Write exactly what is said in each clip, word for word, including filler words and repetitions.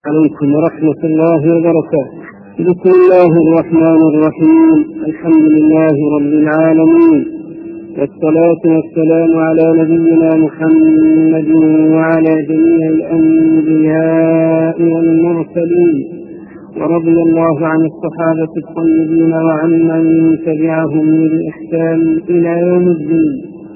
عليكم ورحمة الله وبركاته. بسم الله الرحمن الرحيم. الحمد لله رب العالمين، والصلاة والسلام على نبينا محمد وعلى جميع الأنبياء والمرسلين، ورضي الله عن الصحابة الطيبين وعن من تبعهم بإحسان إلى يوم الدين.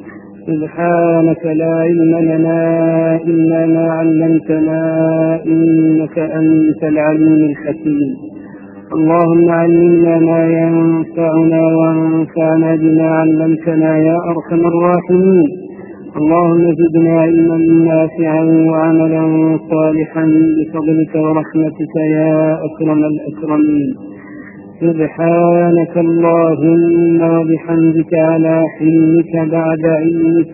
سبحانك لا علم لنا إلا ما علمتنا إنك أنت العليم الحكيم. اللهم علمنا ما ينفعنا وانفعنا بما علمتنا يا أرحم الراحمين. اللهم زدنا علما نافعا وعملا صالحا بفضلك ورحمتك يا أكرم الأكرمين. سبحانك اللهم وبحمدك على حلمك بعد علمك.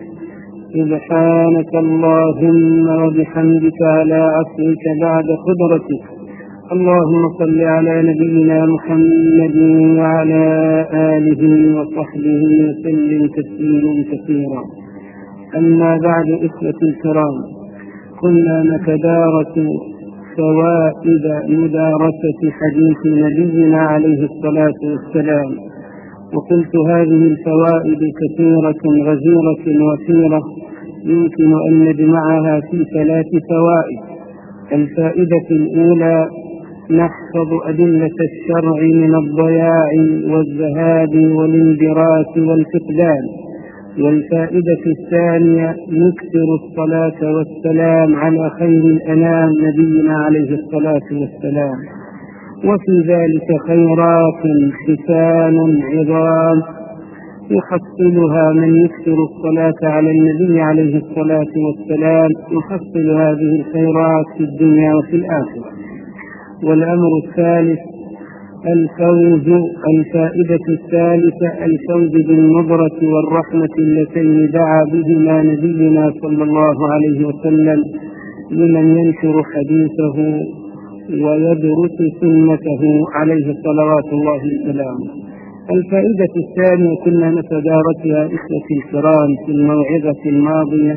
سبحانك اللهم وبحمدك على عفوك بعد قدرتك. اللهم صل على نبينا محمد وعلى آله وصحبه وسلم تسليما كثيرا. أما بعد، إخوتي الكرام، كنا نتدارس فوائد مدارسة حديث نبينا عليه الصلاة والسلام، وقلت هذه الفوائد كثيرة غزيرة وفيرة، يمكن أن نجمعها في ثلاث فوائد. الفائدة الأولى: نحفظ أدلة الشرع من الضياع والذهاب والانبراس والفقدان. والفائدة الثانية: نكثر الصلاة والسلام على خير الأنام نبينا عليه الصلاة والسلام، وفي ذلك خيرات حسان عظام يحصلها من يكثر الصلاة على النبي عليه الصلاة والسلام، يحصل هذه الخيرات في الدنيا وفي الآخرة. والأمر الثالث: الفوز الفائدة الثالثة: الفوز بالنظرة والرحمة اللتين دعا بهما نبينا صلى الله عليه وسلم لمن ينشر حديثه ويدرس سنته عليه صلوات الله وسلامه. الفائدة الثانية كنا نتدارسها إخوتي الكرام في الموعظة الماضية،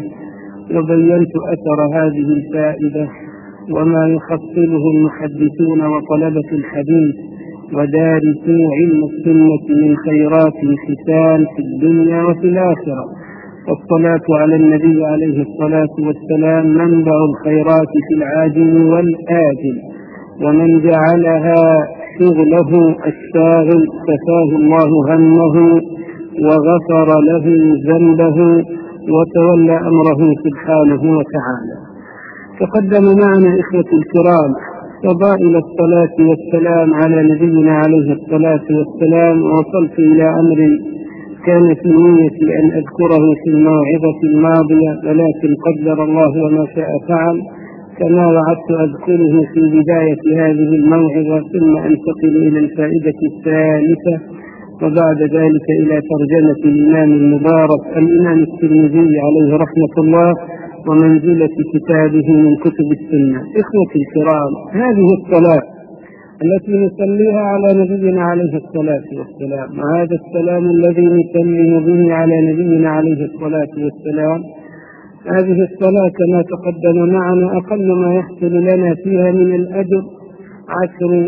وبينت أثر هذه الفائدة وما يحصله المحدثون وطلبة الحديث ودارسوا علم السنة من خيرات الحسان في الدنيا وفي الآخرة. والصلاة على النبي عليه الصلاة والسلام منبع الخيرات في العاجل والآجل، ومن جعلها شغله الشاغل كفاه الله همه وغفر له ذنبه وتولى أمره سبحانه وتعالى. تقدم معنا إخوة الكرام فضائل الصلاة والسلام على نبينا عليه الصلاة والسلام، ووصلت إلى أمر كان في نيتي أن أذكره في الموعظة الماضية، ولكن قدر الله وما شاء فعل، كما وعدت أذكره في بداية هذه الموعظة، ثم أنتقل إلى الفائدة الثالثة، وبعد ذلك إلى ترجمة الإمام المبارك الإمام الترمذي عليه رحمة الله ومنزلة كتابه من كتب السنة. إخوتي الكرام، هذه الصلاة التي نصليها على نبينا عليه الصلاة والسلام، وهذا السلام الذي نسلم به على نبينا عليه الصلاة والسلام، هذه الصلاة كما تقدم معنا أقل ما يحصل لنا فيها من الأجر عشر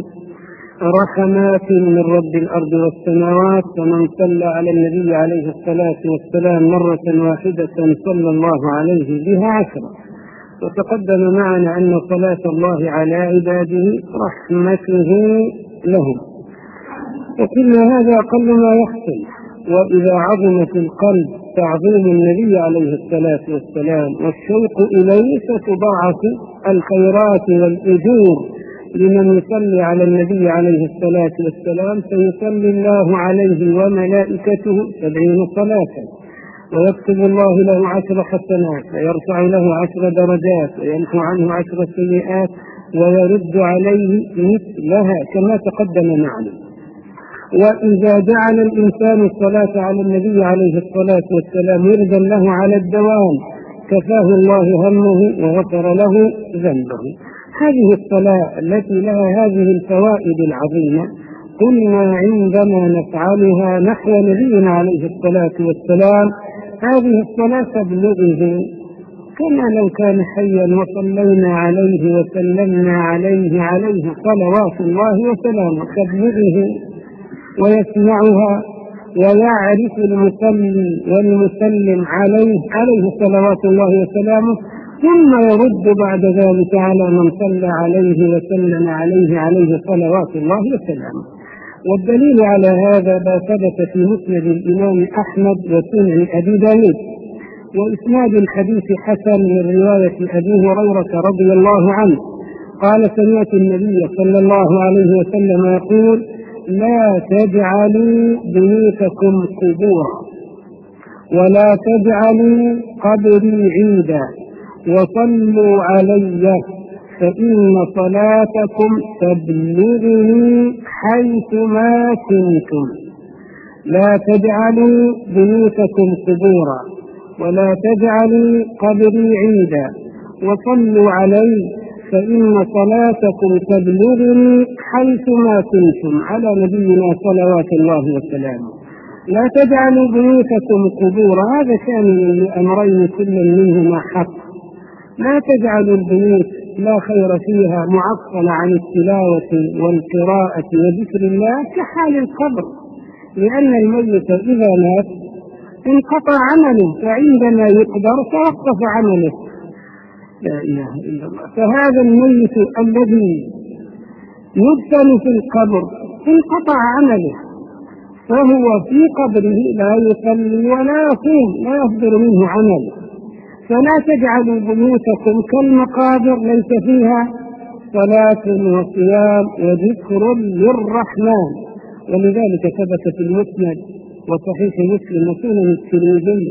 رحمات من رب الأرض والسماوات. ومن صلى على النبي عليه الصلاة والسلام مرة واحدة صلى الله عليه بها عشرة. وتقدم معنا أن صلاة الله على عباده رحمته لهم، وكل هذا أقل ما يحصل. وإذا عظم في القلب تعظيم النبي عليه الصلاة والسلام والشوق إليه، فتضاعف الخيرات والأجور لمن يصلي على النبي عليه الصلاة والسلام، فيصلي الله عليه وملائكته سبعين صلاة، ويكتب الله له عشر حسنات، ويرفع له عشر درجات، ويمحو عنه عشر سيئات، ويرد عليه مثلها كما تقدم معنا. وإذا جعل الإنسان الصلاة على النبي عليه الصلاة والسلام وردا له على الدوام، كفاه الله همه وغفر له ذنبه. هذه الصلاة التي لها هذه الفوائد العظيمة قلنا عندما نفعلها نحو نبينا عليه الصلاة والسلام، هذه الصلاة تبلغه كما لو كان حيا وصلينا عليه وسلمنا عليه عليه صلوات الله وسلامه، تبلغه ويسمعها ويعرف المصلي والمسلم عليه عليه صلوات الله وسلامه، ثم يرد بعد ذلك على من صلى عليه وسلم عليه عليه صلوات الله وسلامه. والدليل على هذا ما ثبت في مسند الإمام أحمد وسنن أبي داود، وإسناد الحديث حسن من رواية أبي هريرة رضي الله عنه قال: سمعت النبي صلى الله عليه وسلم يقول: لا تجعلوا بيوتكم قبورا ولا تجعلوا قبري عيدا وصلوا علي فإن صلاتكم تبلغني حيثما كنتم. لا تجعلوا بيوتكم قبورا ولا تجعلوا قبري عيدا وصلوا علي فإن صلاتكم تبلغني حيثما كنتم، على نبينا صلوات الله وسلامه. لا تجعلوا بيوتكم قبورا، هذا شامل لأمرين كل منهما حق. لا تجعلوا البيوت لا خير فيها معطلة عن التلاوة والقراءة وذكر الله كحال القبر، لأن الميت إذا مات انقطع عمله، فعندما يقدر توقف عمله. لا إله إلا الله. فهذا الميت الذي يدفن في القبر انقطع عمله، فهو في قبره لا يصلي ولا يصوم، لا يصدر منه عمل. فلا تجعلوا بيوتكم كالمقابر ليس فيها صلاة وصيام وذكر للرحمن. ولذلك ثبت في المسند وصحيح مسلم وسنن الترمذي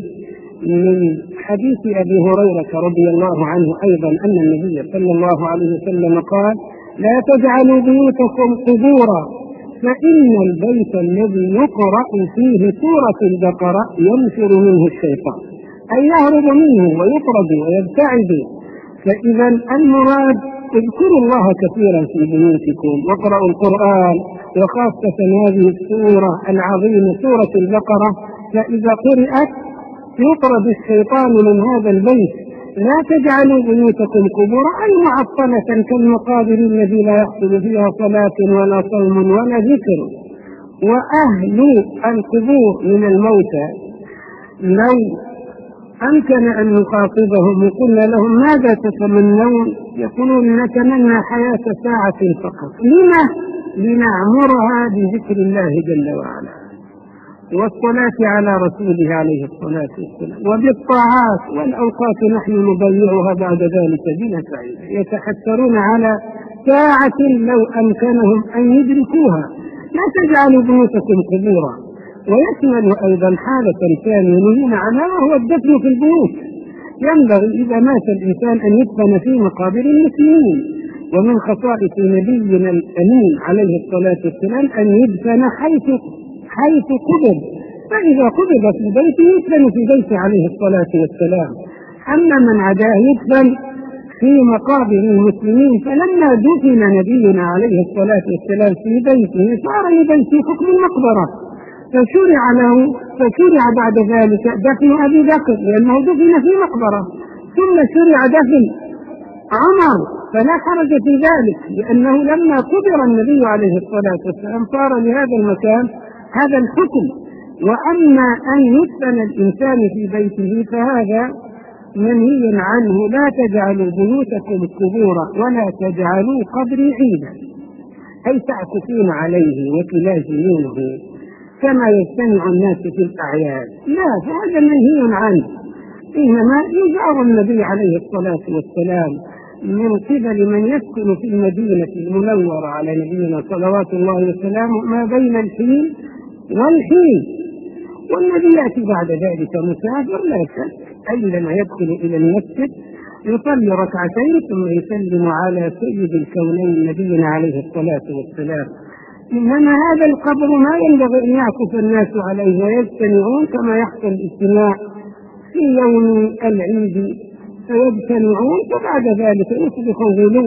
من حديث أبي هريرة رضي الله عنه أيضا أن النبي صلى الله عليه وسلم قال: لا تجعلوا بيوتكم قبورا فإن البيت الذي يقرأ فيه سورة البقرة ينفر منه الشيطان، أي يهرب منه ويطرد ويبتعد. فإذا المراد اذكروا الله كثيرا في بيوتكم واقرأوا القرآن، وخاصة هذه السورة العظيمة سورة البقرة، فإذا قرأت يطرد الشيطان من هذا البيت. لا تجعلوا بيوتكم قبورا أي معطلة كالمقابر الذي لا يحصل فيها صلاة ولا صوم ولا ذكر. وأهل القبور من الموتى لو أمكن أن نخاطبهم وقلنا لهم ماذا تتمنون، يقولون نتمنى حياة ساعة فقط. لما؟ لنعمرها بذكر الله جل وعلا والصلاة على رسوله عليه الصلاة والسلام وبالطاعات، والأوقات نحن نضيعها بعد ذلك بلا فائدة. يتحسرون على ساعة لو أمكنهم أن يدركوها. لا تجعلوا بيوتكم قبورا. ويشمل أيضا حالة ثانية نهينا عنها وهو الدفن في البيوت. ينبغي إذا مات الإنسان أن يدفن في مقابر المسلمين، ومن خصائص نبينا الأمين عليه الصلاة والسلام أن يدفن حيث حيث قبض، فإذا قبض في بيته يدفن في بيته عليه الصلاة والسلام. أما من عداه يدفن في مقابر المسلمين. فلما دفن نبينا عليه الصلاة والسلام في بيته صار لبيته حكم المقبرة، فشرع له فشرع بعد ذلك دفن أبي بكر لأنه دفن في مقبرة، ثم شرع دفن عمر فلا حرج في ذلك، لأنه لما قبر النبي عليه الصلاة والسلام صار لهذا المكان هذا الحكم. وأما أن يدفن الإنسان في بيته فهذا منهي عنه. لا تجعلوا بيوتكم قبورا ولا تجعلوا قبري عيدا، أي تعكفون عليه وتلازمونه كما يجتمع الناس في الأعياد. لا، فهذا منهي عنه. إنما يزار النبي عليه الصلاة والسلام من قبل من يسكن في المدينة المنورة على نبينا صلوات الله وسلامه ما بين الحين والحين، والنبي يأتي بعد ذلك مسافر لا شك، أينما يدخل إلى المسجد يصلي ركعتين ثم يسلم على سيد الكونين نبينا عليه الصلاة والسلام. إنما هذا القبر ما ينبغي أن يعكف الناس عليه ويجتمعون كما يحصل الاجتماع في يوم العيد، فيجتمعون وبعد ذلك يصبح غلو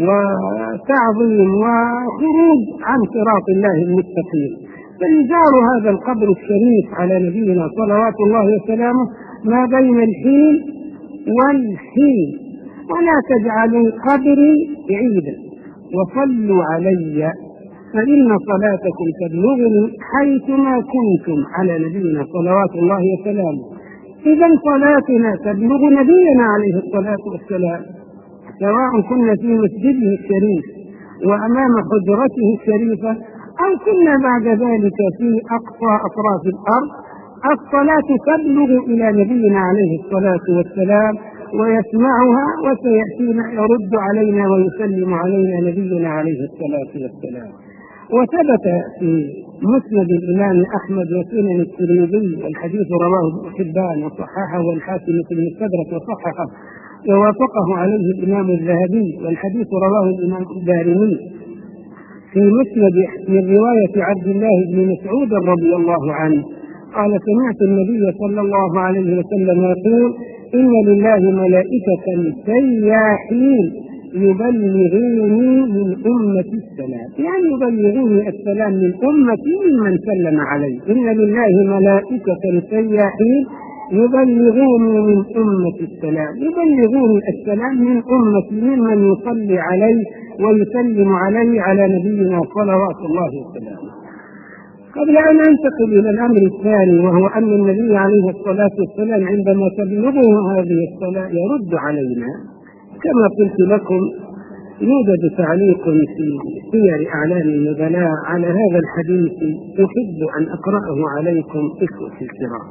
وتعظيم وخروج عن صراط الله المستقيم. فإزار هذا القبر الشريف على نبينا صلوات الله وسلامه ما بين الحين والحين، ولا تجعلوا قبري عيدا، وصلوا علي فإن صلاتكم تبلغني حيثما كنتم، على نبينا صلوات الله وسلامه. إذا صلاتنا تبلغ نبينا عليه الصلاة والسلام، سواء كنا في مسجده الشريف وأمام حجرته الشريفة أو كنا بعد ذلك في أقصى أطراف الأرض، الصلاة تبلغ إلى نبينا عليه الصلاة والسلام ويسمعها، وسيأتينا يرد علينا ويسلم علينا نبينا عليه الصلاة والسلام. وثبت في مسند الإمام أحمد وسنن الترمذي، والحديث رواه ابن حبان وصححه، والحاكم في المستدرك وصححه ووافقه عليه الإمام الذهبي، والحديث رواه الإمام الدارمي في مسند من رواية عبد الله بن مسعود رضي الله عنه قال: سمعت النبي صلى الله عليه وسلم يقول: إن لله ملائكة سياحين يبلغوني من أمتي السلام، يعني يبلغوني السلام من أمتي ممن سلم علي. إن لله ملائكة سياحين يبلغوني من أمتي السلام، يبلغوني السلام من أمتي ممن يصلي علي ويسلم علي على نبينا صلوات الله وسلامه. قبل أن أنتقل إلى الأمر الثاني، وهو أن النبي عليه الصلاة والسلام عندما تبلغه هذه الصلاة يرد علينا، كما قلت لكم يوجد تعليق في سير أعلام النبلاء على هذا الحديث، أحب أن أقرأه عليكم إخوتي الكرام.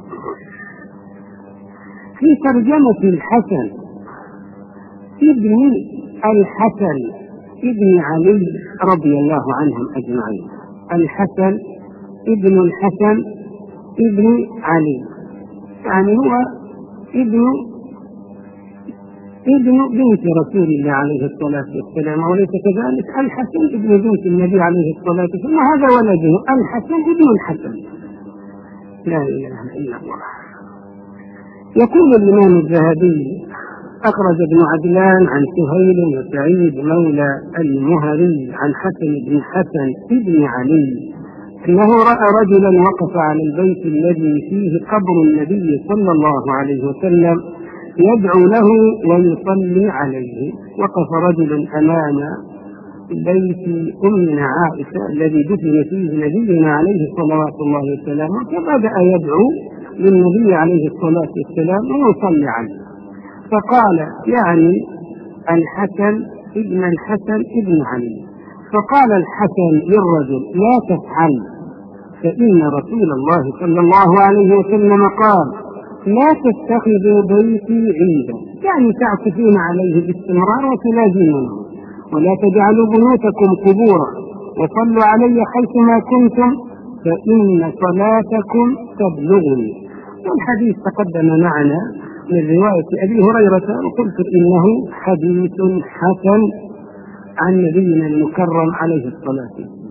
في ترجمة الحسن ابن الحسن ابن علي رضي الله عنهم أجمعين، الحسن ابن الحسن ابن علي، يعني هو ابن ابن بنت رسول الله عليه الصلاة والسلام، وليس كذلك الحسن ابن بنت النبي عليه الصلاة والسلام، هذا ولده الحسن ابن الحسن، لا إله إلا الله. يقول الإمام الذهبي: أخرج ابن عدلان عن سهيل وسعيد مولى المهري عن حسن بن حسن ابن علي أنه رأى رجلا وقف على البيت الذي فيه قبر النبي صلى الله عليه وسلم يدعو له ويصلي عليه. وقف رجل أمام بيت أمنا عائشة الذي دفن فيه نبينا عليه صلوات الله وسلامه، فبدأ يدعو للنبي عليه الصلاة والسلام ويصلي عليه، فقال يعني الحسن ابن الحسن ابن علي. فقال الحسن للرجل: لا تفعل، فإن رسول الله صلى الله عليه وسلم قال: لا تتخذوا بيتي عيدا، يعني تعكفون عليه باستمرار وتلازمونه، ولا تجعلوا بيوتكم قبورا، وصلوا علي حيثما كنتم فإن صلاتكم تبلغني. والحديث تقدم معنا من رواية أبي هريرة، وقلت إنه حديث حسن عن نبينا المكرم عليه الصلاة والسلام.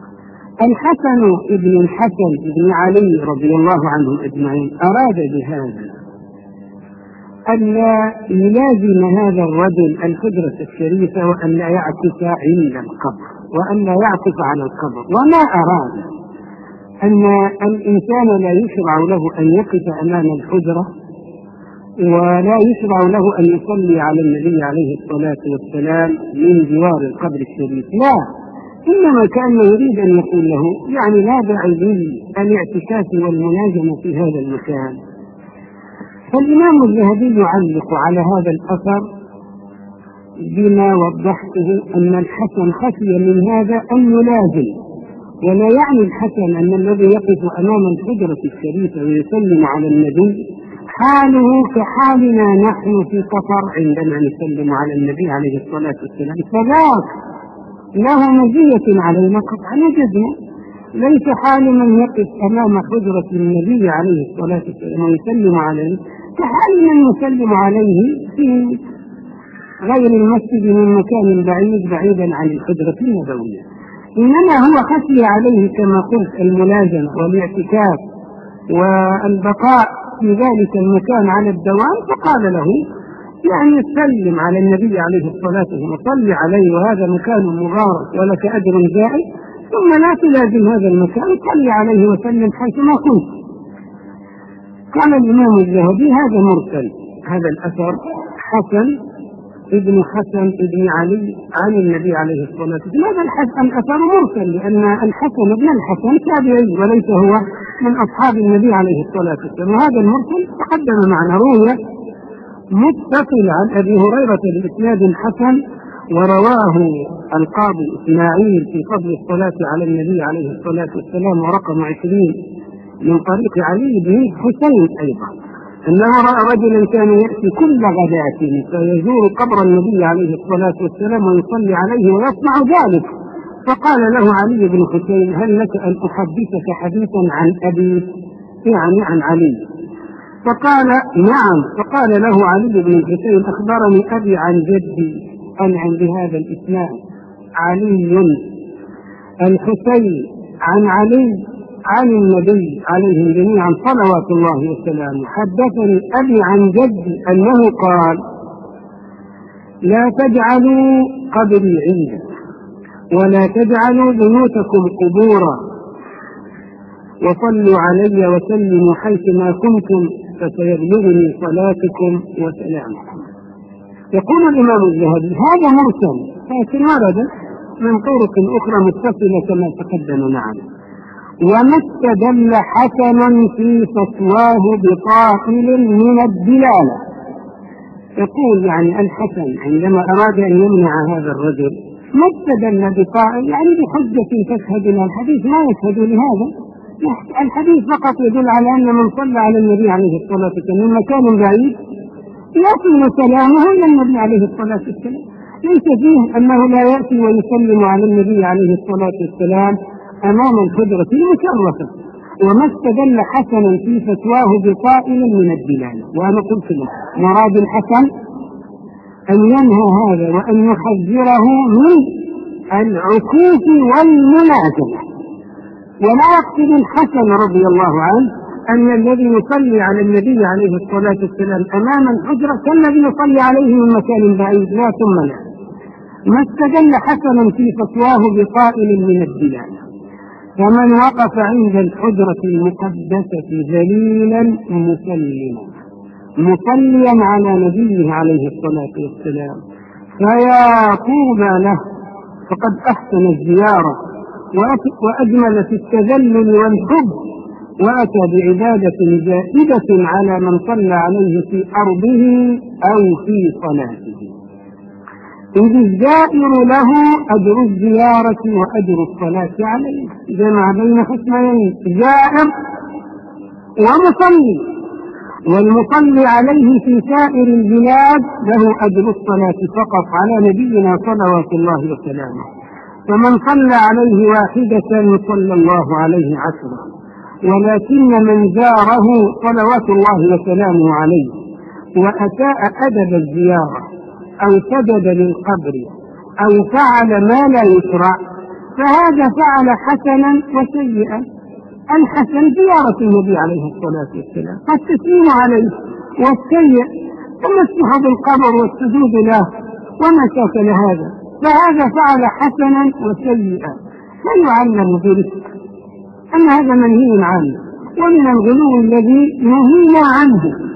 الحسن ابن الحسن ابن علي رضي الله عنهم أجمعين أراد بهذا أن يلازم هذا الرجل الحجرة الشريفة، وأن لا يعكف عند القبر، وأن لا يعكف على القبر، وما أراد أن الإنسان لا يشرع له أن يقف أمام الحجرة، ولا يشرع له أن يصلي على النبي عليه الصلاة والسلام من جوار القبر الشريف، لا، إنما كان يريد أن يقول له يعني لا داعي للاعتكاف والمناجمة في هذا المكان. فالإمام الذهبي يعلق على هذا الأثر بما وضحته أن الحسن خشي من هذا أن يلازم، ولا يعني الحسن أن الذي يقف أمام الحجرة الشريفة ويسلم على النبي حاله كحالنا نحن في سفر عندما نسلم على النبي عليه الصلاة والسلام، فذاك له مزية علينا قطعا جزما، ليس حال من يقف أمام حجرة النبي عليه الصلاة والسلام ويسلم عليه كحال من يسلم عليه في غير المسجد من مكان بعيد بعيدا عن الحجرة النبوية، إنما هو خشي عليه كما قلت الملازمة والاعتكاف والبقاء في ذلك المكان على الدوام، فقال له يعني سلم على النبي عليه الصلاة والسلام وصلي عليه، وهذا مكان مبارك ولك أجر زائد، ثم لا تلازم هذا المكان، صلي عليه وسلم حيثما كنت. قال الإمام الذهبي: هذا مرسل هذا الأثر حسن ابن حسن ابن علي عن النبي عليه الصلاة والسلام. هذا الأثر مرسل لأن الحسن ابن الحسن تابعي وليس هو من أصحاب النبي عليه الصلاة والسلام. وهذا المرسل تقدم معنا روي متصل عن أبي هريرة بإسناد حسن، ورواه القاضي إسماعيل في فضل الصلاة على النبي عليه الصلاة والسلام ورقم عشرين من طريق علي بن حسين أيضا، أنه رأى رجلا كان يأتي كل غداة فيزور قبر النبي عليه الصلاة والسلام ويصلي عليه ويصنع ذلك، فقال له علي بن حسين: هل لك أن أحدثك حديثا عن أبي، يعني عن علي؟ فقال: نعم. فقال له علي بن حسين: أخبرني أبي عن جدي أن عند هذا الإسناد علي الحسين عن علي عن النبي عليهم جميعا صلوات الله وسلامه. حدثني أبي عن جدي أنه قال: لا تجعلوا قبري عيدا ولا تجعلوا بيوتكم قبورا وصلوا علي وسلموا حيثما كنتم فسيبلغني صلاتكم وسلامكم. يقول الإمام الذهبي: هذا مرسل لكن ورد من طرق أخرى متصلة كما تقدم معنا. وما استدل حسنا في فتواه بطائل من الدلالة. يقول يعني الحسن عندما أراد أن يمنع هذا الرجل ما استدل بطائل يعني بحجة تشهد لنا الحديث، ما يشهد لهذا الحديث، فقط يدل على أن من صلى على النبي عليه الصلاة والسلام من مكان بعيد يصل سلامه إلى النبي عليه الصلاة والسلام، ليس فيه أنه لا يأتي ويسلم على النبي عليه الصلاة والسلام أمام الحجرة المشرفة. وما استدل حسنا في فتواه بطائل من الدلالة. وأنا قلت له مراد الحسن أن ينهى هذا وأن يحذره من العكوف والمنازلة، ولا يقصد الحسن رضي الله عنه أن الذي يصلي على النبي عليه الصلاة والسلام أمام الحجرة كالذي يصلي عليه من مكان بعيد، لا ثم لا. ما استدل حسنا في فتواه بطائل من الدلالة. فمن وقف عند الحجرة المقدسة ذليلا مسلما مصليا على نبيه عليه الصلاة والسلام فيا طوبى له، فقد أحسن الزيارة وأجمل في التذلل والحب، وأتى بعبادة زائدة على من صلى عليه في أرضه أو في صلاته. إذ الزائر له أجر الزيارة وأجر الصلاة عليه، جمع بين حسنين: زائر ومصلي، والمصلي عليه في سائر البلاد له أجر الصلاة فقط على نبينا صلوات الله وسلامه. فمن صلى عليه واحدة صلى الله عليه عشرة، ولكن من زاره صلوات الله وسلامه عليه وأساء أدب الزيارة أو سجد للقبر أو فعل ما لا يشرع فهذا فعل حسنا وسيئا. الحسن زيارة النبي عليه الصلاة والسلام، التسليم عليه، والسيء المسح بالقبر والسجود له وما شاكل هذا، فهذا فعل حسنا وسيئا فيعلم برفق أن هذا منهي عنه، ومن الغلو الذي نهينا عنه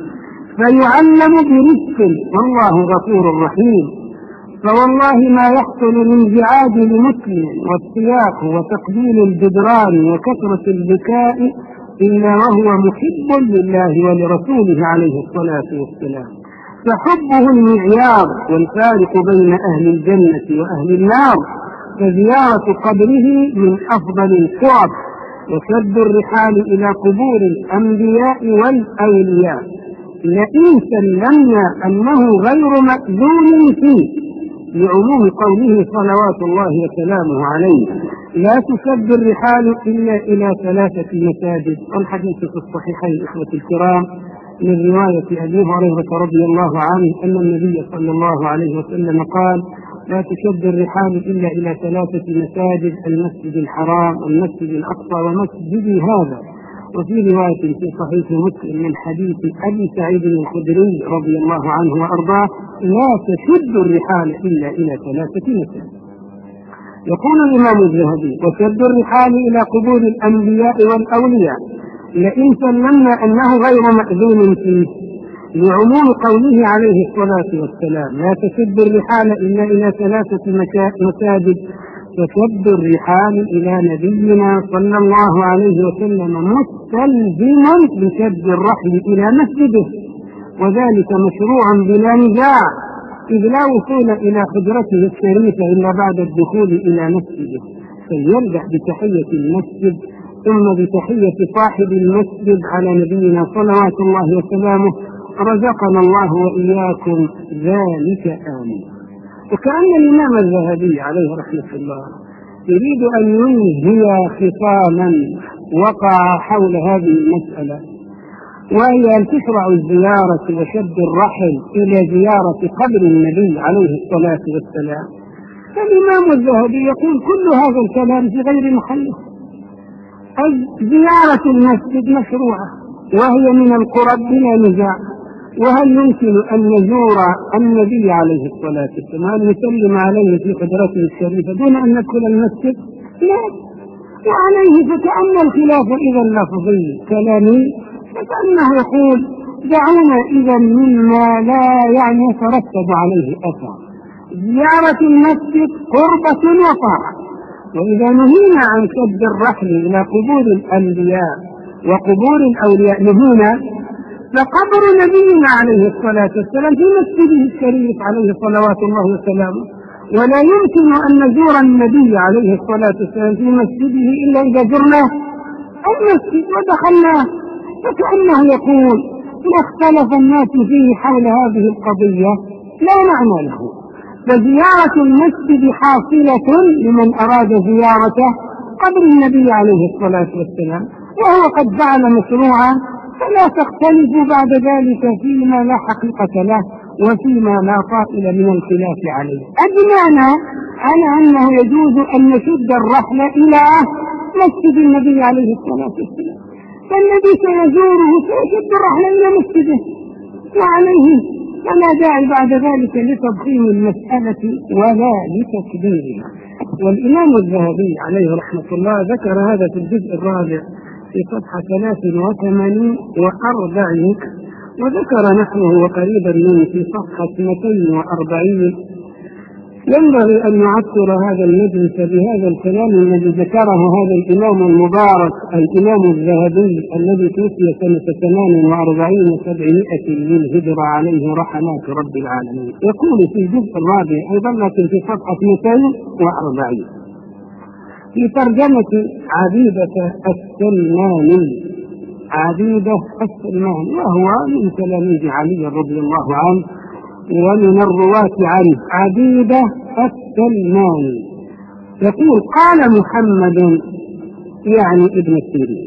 فيعلم برفق، والله غفور رحيم. فوالله ما يحصل من زعاج لمسلم والسياق وتقبيل الجدران وكثرة البكاء إلا وهو محب لله ولرسوله عليه الصلاة والسلام، فحبه المعيار والفارق بين أهل الجنة وأهل النار. فزيارة قبره من أفضل القرب، وشد الرحال إلى قبور الأنبياء والأولياء لئن سلمنا أنه غير مأذون فيه، لعموم قوله صلوات الله وسلامه عليه: لا تشد الرحال إلا إلى ثلاثة مساجد. الحديث في الصحيحين إخوة الكرام من رواية أبي هريرة رضي الله عنه أن النبي صلى الله عليه وسلم قال: لا تشد الرحال إلا إلى ثلاثة مساجد: المسجد الحرام والمسجد الأقصى ومسجدي هذا. وفي رواية في صحيح مسلم من حديث أبي سعيد الخدري رضي الله عنه وأرضاه: لا تشد الرحال إلا إلى ثلاثة مساجد. يقول الإمام الذهبي: وشد الرحال إلى قبور الأنبياء والأولياء لئن سلمنا أنه غير مأذون فيه، لعموم قوله عليه الصلاة والسلام: لا تشد الرحال إلا إلى ثلاثة مساجد، تشد الرحال إلى نبينا صلى الله عليه وسلم مستلزما بشد الرحل إلى مسجده، وذلك مشروع بلا نزاع، إذ لا وصول إلى حجرته الشريفة إلا بعد الدخول إلى مسجده، فليبدأ بتحية المسجد ثم بتحية صاحب المسجد على نبينا صلوات الله وسلامه. رزقنا الله وإياكم ذلك آمين. وكأن الإمام الذهبي عليه رحمة الله يريد أن ينهي خصاما وقع حول هذه المسألة، وهي أن تشرع الزيارة وشد الرحل إلى زيارة قبر النبي عليه الصلاة والسلام. فالإمام الذهبي يقول كل هذا الكلام في غير محله. زيارة المسجد مشروعة وهي من القرب بلا نزاع، وهل يمكن أن نزور النبي عليه الصلاة والسلام أن نسلم عليه في حجرته الشريفة دون أن ندخل المسجد؟ لا. وعليه فكأن الخلاف إذا لفظي كلامي، فكأنه يقول دعونا إذا مما لا يعني يترتب عليه أثر. زيارة المسجد قربة وطاعة، وإذا نهينا عن شد الرحل إلى قبور الأنبياء وقبور الأولياء نهينا، فقبر نبينا عليه الصلاة والسلام في مسجده الشريف عليه صلوات الله وسلامه، ولا يمكن أن نزور النبي عليه الصلاة والسلام في مسجده إلا إذا زرناه المسجد ودخلناه. فكأنه يقول ما اختلف الناس فيه حول هذه القضية لا معنى له، فزيارة المسجد حاصلة لمن أراد زيارته قبر النبي عليه الصلاة والسلام، وهو قد فعل مشروعا، فلا تختلفوا بعد ذلك فيما لا حقيقة له وفيما لا طائل من الخلاف عليه. أجمعنا على أنه يجوز أن نشد الرحل إلى مسجد النبي عليه الصلاة والسلام، فالنبي سيزوره سيشد الرحل إلى مسجده، وعليه فلا داعي بعد ذلك لتضخيم المسألة ولا لتكبيرها. والإمام الذهبي عليه رحمة الله ذكر هذا في الجزء الرابع في صفحة ثلاث وثمانين وأربعين، وذكر نحوه وقريبا منه في صفحة اثنتين وأربعين. ينبغي أن يعطر هذا المجلس بهذا الكلام الذي ذكره هذا الإمام المبارك الإمام الذهبي الذي توفي سنة ثمان وأربعين وسبعمائة للهجرة عليه رحمات رب العالمين. يقول في الجزء الرابع أيضا لكن في صفحة اثنتين وأربعين في ترجمة عبيدة السلماني، عبيدة السلماني وهو من تلاميذ علي رضي الله عنه ومن الرواة عنه، عبيدة السلماني يقول قال محمد يعني ابن سيرين: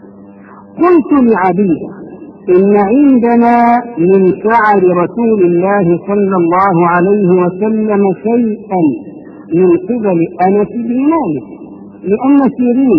قلت لعبيدة إن عندنا من شعر رسول الله صلى الله عليه وسلم شيئا من قبل أنس بن مالك، لأن سيرين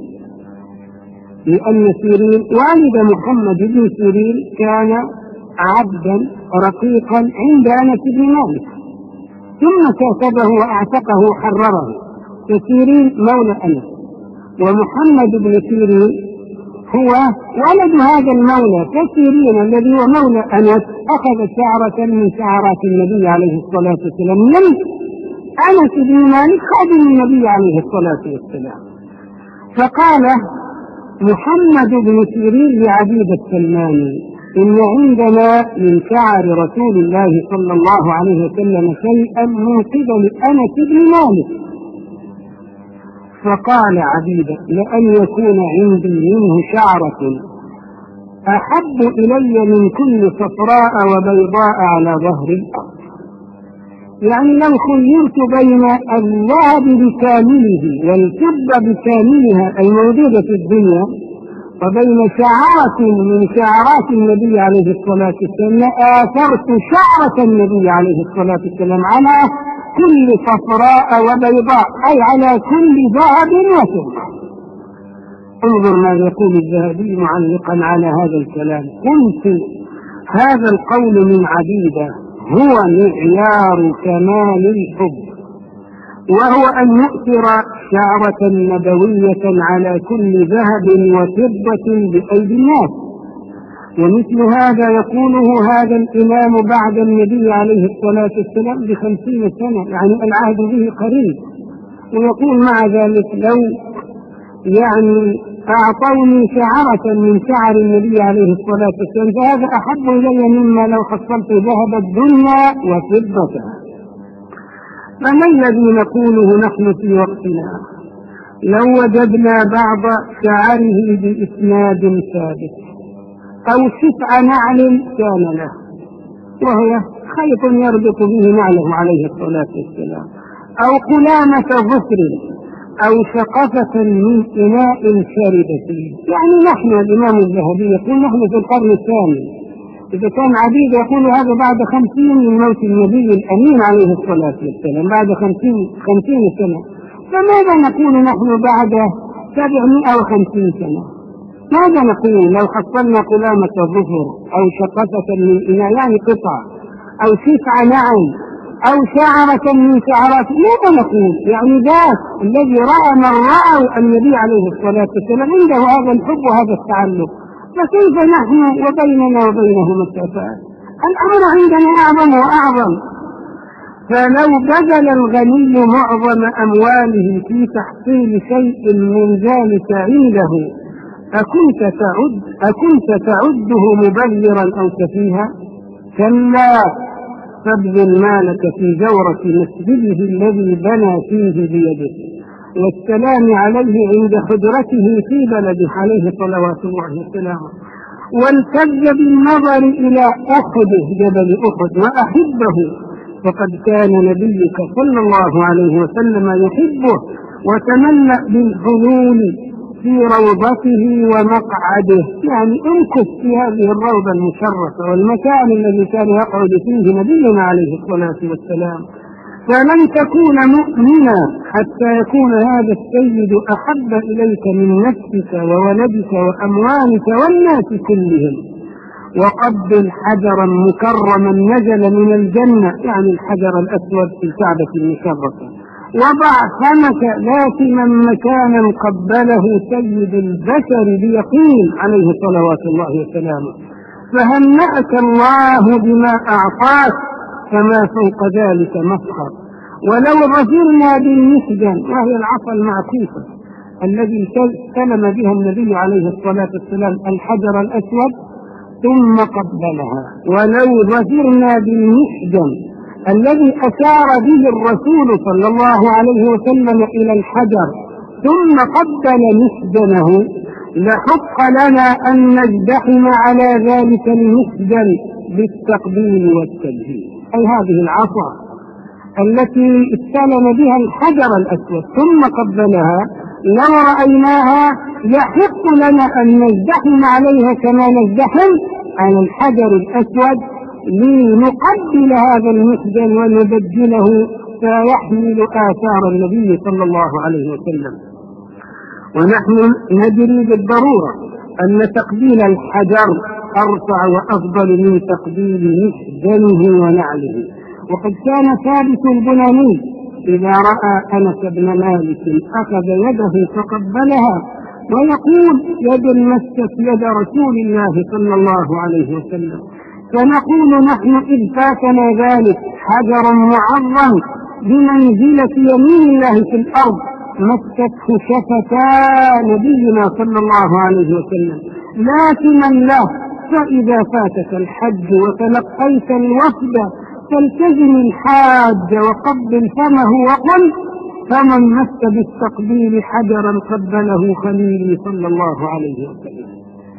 لأن سيرين والد محمد بن سيرين كان عبدا رقيقا عند أنس بن مالك، ثم كاتبه وأعتقه وحرره، فسيرين مولى أنس، ومحمد بن سيرين هو ولد هذا المولى. فسيرين الذي هو مولى أنس أخذ شعرة من شعرات النبي عليه الصلاة والسلام من أنس بن مالك خادم النبي عليه الصلاة والسلام. فقال محمد بن سيرين لعبيد السلماني: إن عندنا من شعر رسول الله صلى الله عليه وسلم شيئا من قبل أنس بن مالك. فقال عبيدة: لأن يكون عندي منه شعرة أحب إلي من كل صفراء وبيضاء على ظهر الأرض. يعني لو خيرت بين الذهب بكامله والفضة بكاملها الموجودة في الدنيا وبين شعرة من شعرات النبي عليه الصلاة والسلام لآثرت شعرة النبي عليه الصلاة والسلام على كل صفراء وبيضاء، أي على كل ذهب وفضة. انظر ماذا يقول الذهبي معلقا على هذا الكلام: قلت هذا القول من عبيدة هو معيار كمال الحب، وهو أن يؤثر شعرة نبوية على كل ذهب وفضة بأيدي الناس، ومثل هذا يقوله هذا الإمام بعد النبي عليه الصلاة والسلام بخمسين سنة، يعني العهد به قريب، ويقول مع ذلك لو يعني أعطوني شعرة من شعر النبي عليه الصلاة والسلام فهذا أحب إلي مما لو حصلت ذهب الدنيا وفضتها. فما الذي نقوله نحن في وقتنا؟ لو وجدنا بعض شعره بإسناد ثابت أو شفع نعل كان له، وهي خيط يربط به نعله عليه الصلاة والسلام، أو قلامة ظفر، أو شقفة من إناء شرب فيه. يعني نحن الإمام الذهبي يقول نحن في القرن الثاني، إذا كان عبيد يقول هذا بعد خمسين من موت النبي الأمين عليه الصلاة والسلام، بعد خمسين, خمسين سنة، فماذا نقول نحن بعد سبعمائة وخمسين سنة؟ ماذا نقول لو حصلنا قلامة ظفر أو شقفة من إناء يعني قطعة أو شفع نعل أو شعرة من شعرات؟ ماذا نقول؟ يعني ذاك الذي رأى من رأى النبي عليه الصلاة والسلام عنده هذا الحب وهذا التعلق، فكيف نحن وبيننا وبينه مسافات؟ الأمر عندنا أعظم وأعظم. فلو بذل الغني معظم أمواله في تحصيل شيء من ذلك عنده أكنت تعد أكنت تعده مبذرا أو سفيها؟ كلا، فابذل مالك في جورة مسجده الذي بنى فيه بيده، والسلام عليه عند حضرته في بلده عليه صلوات الله وسلامه، والتج بالنظر إلى أحد جبل أحد وأحبه، فقد كان نبيك صلى الله عليه وسلم يحبه، وتملأ بالحلول في روضته ومقعده، يعني امكث في هذه الروضة المشرفة والمكان الذي كان يقعد فيه نبينا عليه الصلاة والسلام. فلن تكون مؤمنا حتى يكون هذا السيد أحب إليك من نفسك وولدك وأموالك والناس كلهم. وقبل حجرا مكرما نزل من الجنة، يعني الحجر الأسود في الكعبة المشرفة، وضع فمك لاثما مكانا قبله سيد البشر بيقين عليه صلوات الله وسلامه، فهنأك الله بما أعطاك، فما فوق ذلك مفخر. ولو غفرنا بالمسجن، وهي العصا المعكوفة الذي سلم بها النبي عليه الصلاة والسلام الحجر الأسود ثم قبلها، ولو غفرنا بالمسجن الذي أشار به الرسول صلى الله عليه وسلم إلى الحجر ثم قبل مسجنه، لحق لنا أن نزدحم على ذلك المسجن بالتقبيل والتبجيل. أي هذه العصا التي استلم بها الحجر الأسود ثم قبلها لو رأيناها يحق لنا أن نزدحم عليها كما نزدحم على الحجر الأسود لنقبل هذا المسجن ونبدله فيحمل آثار النبي صلى الله عليه وسلم. ونحن ندري بالضرورة أن تقبيل الحجر أرفع وأفضل من تقبيل مسجنه ونعله. وقد كان ثابت البناني إذا رأى أنس بن مالك أخذ يده فقبلها ويقول يد مست يد رسول الله صلى الله عليه وسلم، فنقول نحن إذ فاتنا ذلك حجر معظم بمنزلة يمين الله في الأرض مسته شفتا نبينا صلى الله عليه وسلم لكن له. فإذا فاتك الحج وتلقيت الوفد فالتزم الحاج وقبل فمه وقل فمن مس بالتقبيل حجرا قبله خليلي صلى الله عليه وسلم.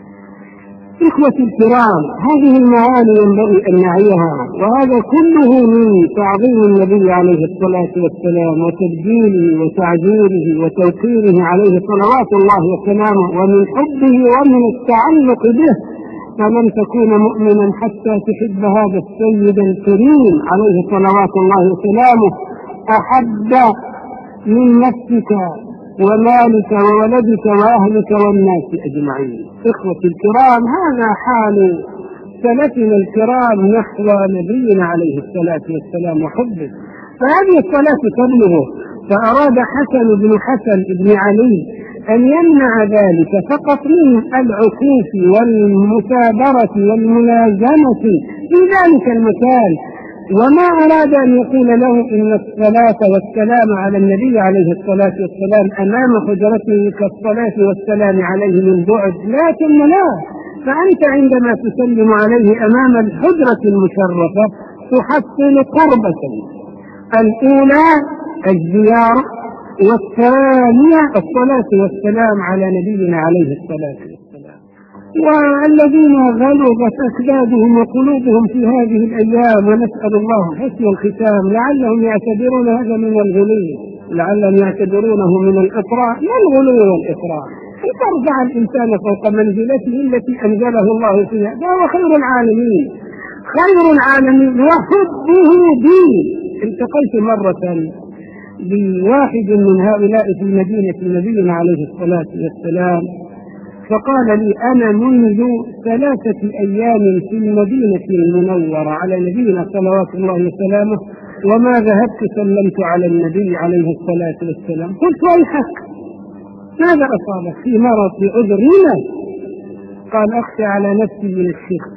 إخوتي الكرام، هذه المعاني ينبغي أن نعيها، وهذا كله من تعظيم النبي عليه الصلاة والسلام وتبجيله وتعزيره وتوقيره عليه صلوات الله وسلامه، ومن حبه ومن التعلق به. فلن تكون مؤمنا حتى تحب هذا السيد الكريم عليه صلوات الله وسلامه أحب من نفسك ومالك وولدك وأهلك والناس أجمعين. إخوتي الكرام، هذا حال سلفنا الكرام نحو نبينا عليه الصلاة والسلام وحبه. فهذه الصلاة تبلغه، فأراد حسن بن حسن بن علي أن يمنع ذلك فقط من العكوف والمثابرة والملازمة في ذلك المكان، وما أراد أن يقول له إن الصلاة والسلام على النبي عليه الصلاة والسلام أمام حجرته كالصلاة والسلام عليه من بعد، لكن لا، فأنت عندما تسلم عليه أمام الحجرة المشرفة تحصل قربة، الأولى الزيارة، والثانية الصلاة والسلام على نبينا عليه الصلاة والسلام. والذين غلظت أكبادهم وقلوبهم في هذه الأيام، ونسأل الله حسن الختام، لعلهم يعتبرون هذا من الغلو، لعلهم يعتبرونه من الإطراء، لا الغلو والإطراء، أن ترفع الإنسان فوق منزلته التي أنزله الله فيها، فهو خير العالمين، خير العالمين وحبه دين. التقيت مرة بواحد من هؤلاء في مدينة نبينا عليه الصلاة والسلام، فقال لي أنا منذ ثلاثة أيام في المدينة المنورة على نبينا صلوات الله وسلامه، وما ذهبت سلمت على النبي عليه الصلاة والسلام. قلت ويحك، ماذا أصابك؟ في مرض، في عذر؟ لماذا؟ قال أخشى على نفسي من الشرك،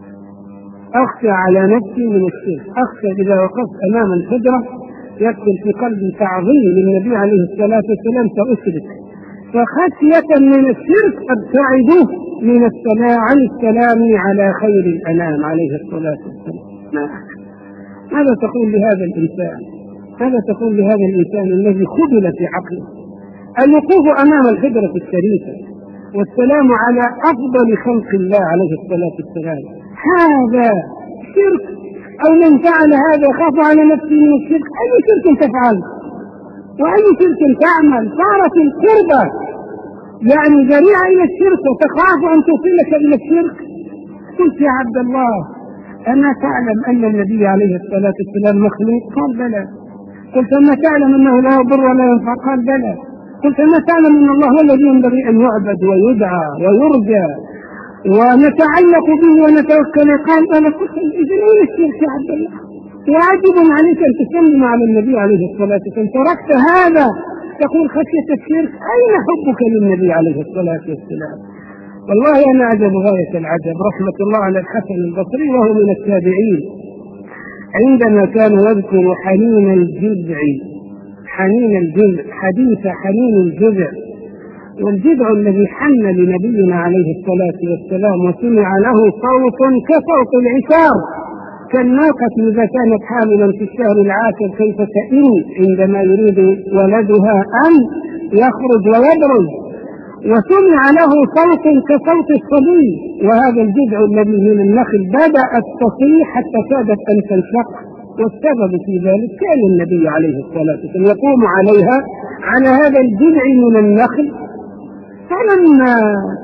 أخشى على نفسي من الشرك، أخشى إذا وقفت أمام الحجرة يدخل في قلبي تعظيم للنبي عليه الصلاة والسلام فأشرك، فخشية من الشرك أبتعده من السلام عن السلام على خير الأنام عليه الصلاة والسلام. ماذا تقول لهذا الإنسان؟ ماذا تقول لهذا الإنسان الذي خذل في عقله؟ الوقوف أمام الحجرة الشريفة والسلام على أفضل خلق الله عليه الصلاة والسلام هذا شرك، أو من فعل هذا خاف على نفسه من الشرك. أي شرك تفعل وأي شرك تعمل صارت القربة يعني ذريعة إلى الشرك، وتخاف أن تصلك إلى الشرك. قلت يا عبد الله أما تعلم أن النبي عليه الصلاة والسلام مخلوق؟ قال بلى. قلت أما تعلم أنه لا يضر ولا ينفع؟ قال بلى. قلت أما تعلم أن الله هو الذي ينبغي أن يعبد ويدعى ويرجى ونتعلق به ونتوكل؟ قال أنا. قلت إذن أين الشرك يا عبد الله؟ واجب عليك أن تسلم على النبي عليه الصلاة والسلام، تركت هذا تقول خشية الشرك؟ أين حبك للنبي عليه الصلاة والسلام؟ والله أنا أعجب غاية العجب رحمة الله على الحسن البصري وهو من التابعين، عندما كان يذكر حنين الجذع، حنين الجذع، حديث حنين الجذع، والجذع الذي حن لنبينا عليه الصلاة والسلام وسمع له صوت كصوت العشار، كالناقة إذا كانت حاملا في الشهر العاشر كيف تئن عندما يريد ولدها أن يخرج ويبرز، وسمع له صوت كصوت الصبي، وهذا الجذع الذي من النخل بدأت تصيح حتى كادت أن تنشق، والسبب في ذلك كان النبي عليه الصلاة والسلام يقوم عليها على هذا الجذع من النخل. فلما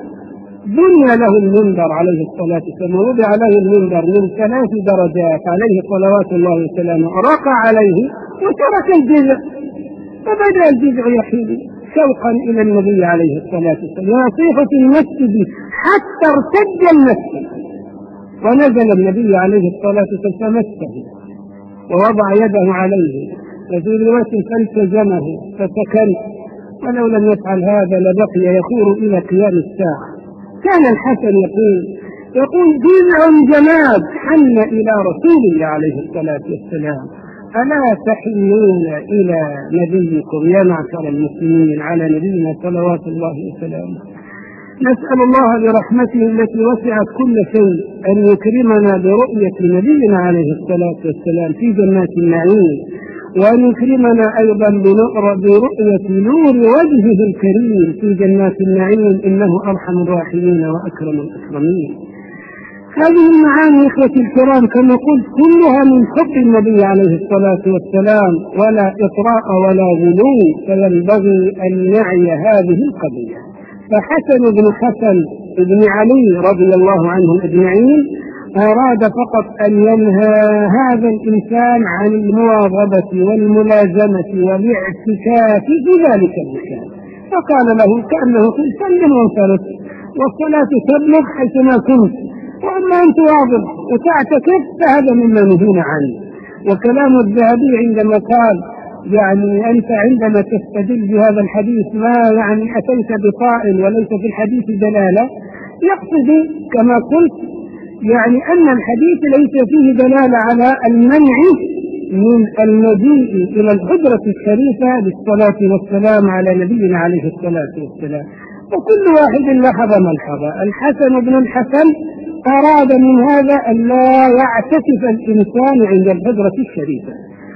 بني له المنبر عليه الصلاة والسلام ووضع له المنبر من ثلاث درجات عليه صلوات الله وسلامه، رقى عليه وترك الجذع، فبدأ الجذع يحيد شوقا إلى النبي عليه الصلاة والسلام ويصيح في المسجد حتى ارتج المسجد، ونزل النبي عليه الصلاة والسلام فمسه ووضع يده عليه، وفي رواية فالتزمه فسكن، ولو لم يفعل هذا لبقي يخور إلى قيام الساعة. كان الحسن يقول يقول جذع جماد حن إلى رسول الله عليه الصلاة والسلام، ألا تحنون إلى نبيكم يا معشر المسلمين على نبينا صلوات الله وسلامه. نسأل الله برحمته التي وسعت كل شيء أن يكرمنا برؤية نبينا عليه الصلاة والسلام في جنات النعيم، وأن يكرمنا أيضا برؤية نور وجهه الكريم في جنات النعيم، إنه أرحم الراحمين وأكرم الأكرمين. هذه المعاني إخوتي الكرام كما قلت كلها من حب النبي عليه الصلاة والسلام، ولا إطراء ولا غلو، فينبغي أن نعي هذه القضية. فحسن بن حسن بن علي رضي الله عنهم أجمعين أراد فقط أن ينهى هذا الإنسان عن المواظبة والملازمة والاعتكاف في ذلك المكان، فقال له كأنه قل سلم وانصرف، والصلاة تبلغ حيثما كنت، وأما أن تواظب وتعتكف فهذا مما نهينا عنه. وكلام الذهبي عندما قال يعني أنت عندما تستدل بهذا الحديث ما يعني أتيت بقائل وليس في الحديث دلالة، يقصد كما قلت يعني أن الحديث ليس فيه دلالة على المنع من المجيء إلى الحجرة الشريفة للصلاة والسلام على نبينا عليه الصلاة والسلام. وكل واحد لاحظ ملحظة. الحسن بن الحسن أراد من هذا أن لا يعتكف الإنسان عند الحجرة الشريفة،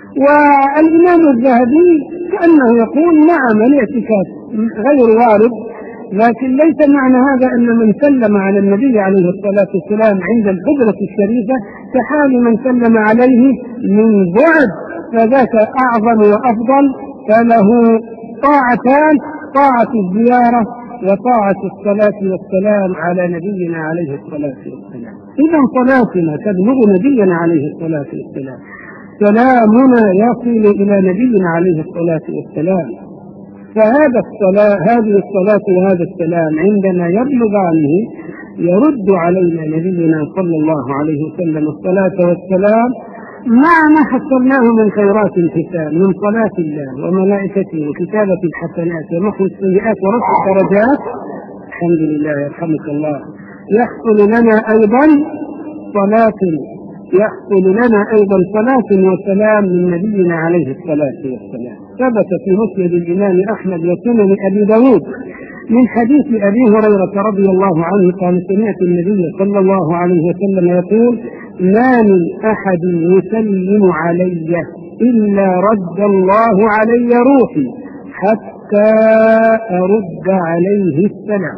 والإمام الذهبي كأنه يقول نعم الاعتكاف غير وارد، لكن ليس معنى هذا أن من سلم على النبي عليه الصلاة والسلام عند الحجرة الشريفة كحال من سلم عليه من بعد، فذاك أعظم وأفضل، فله طاعتان: طاعة الزيارة وطاعة الصلاة والسلام على نبينا عليه الصلاة والسلام. إذا صلاتنا تبلغ نبينا عليه الصلاة والسلام، سلامنا يصل إلى نبينا عليه الصلاة والسلام. فهذا الصلاة هذه الصلاة وهذا السلام عندما يبلغانه يرد علينا نبينا صلى الله عليه وسلم الصلاة والسلام مع ما حصلناه من خيرات الحساب من صلاة الله وملائكته وكتابة الحسنات ومحو السيئات ورفع الدرجات. الحمد لله يرحمك الله. يحصل لنا أيضا صلاة يحصل لنا أيضا صلاة وسلام من نبينا عليه الصلاة والسلام. ثبت في مسند الإمام أحمد وسنن أبي داود من حديث أبي هريرة رضي الله عنه قال: سمعت النبي صلى الله عليه وسلم يقول: ما من أحد يسلم علي إلا رد الله علي روحي حتى أرد عليه السلام.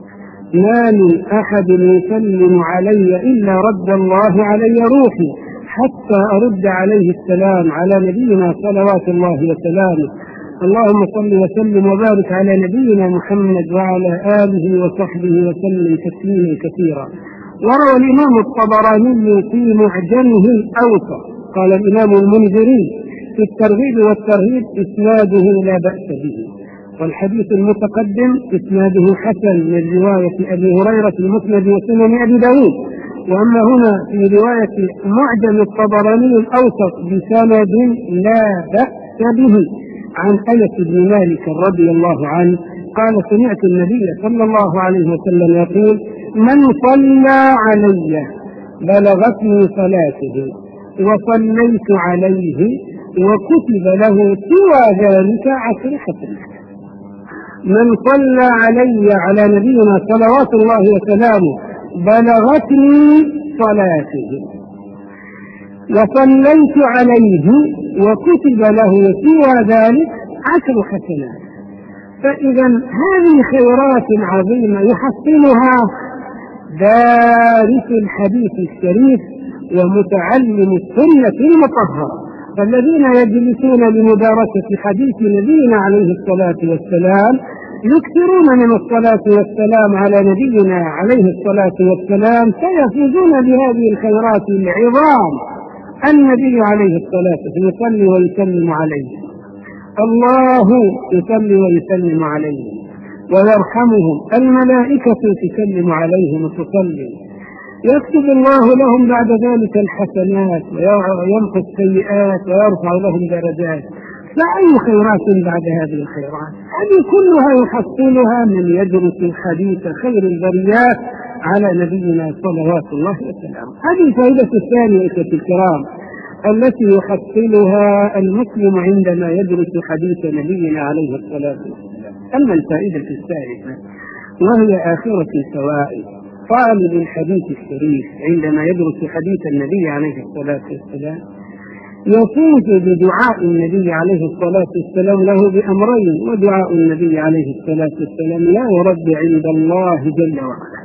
ما من أحد يسلم علي إلا رد الله علي روحي حتى أرد عليه السلام. على نبينا صلوات الله وسلامه. اللهم صل وسلم وبارك على نبينا محمد وعلى آله وصحبه وسلم تسليما كثيرا. وروى الإمام الطبراني في معجمه الأوسط قال الإمام المنذري في الترغيب والترهيب: إسناده لا بأس به. والحديث المتقدم إسناده حسن من رواية أبي هريرة في المسند وسنن أبي داود. وأما هنا في رواية معجم الطبراني الأوسط بسند لا بأس به عن أنس بن مالك رضي الله عنه قال: سمعت النبي صلى الله عليه وسلم يقول: من صلى علي بلغتني صلاته وصليت عليه وكتب له سوى ذلك عشر حسنات. من صلى علي على نبينا صلوات الله وسلامه بلغتني صلاته وصليت عليه وكتب له سوى ذلك عشر حسنات. فإذا هذه خيرات عظيمة يحصلها دارس الحديث الشريف ومتعلم السنة المطهرة. فالذين يجلسون لمدارسة حديث نبينا عليه الصلاة والسلام يكثرون من الصلاة والسلام على نبينا عليه الصلاة والسلام فيفوزون بهذه الخيرات العظام. النبي عليه الصلاة والسلام يصلي ويسلم عليه، الله يصلي ويسلم عليه ويرحمهم، الملائكة تسلم عليهم وتصلي، يكتب الله لهم بعد ذلك الحسنات ويمحو السيئات ويرفع لهم درجات. فأي خيرات بعد هذه الخيرات؟ هذه كلها يحصلها من يدرس الحديث خير البريات على نبينا صلوات الله وسلامه. هذه الفائدة الثانية الكرام التي يحصلها المسلم عندما يدرس حديث نبينا عليه الصلاة والسلام. أما الفائدة الثالثة وهي آخرة الفوائد: طالب الحديث الشريف عندما يدرس حديث النبي عليه الصلاة والسلام يفوز بدعاء النبي عليه الصلاة والسلام له بأمرين. ودعاء النبي عليه الصلاة والسلام لا يرد عند الله جل وعلا.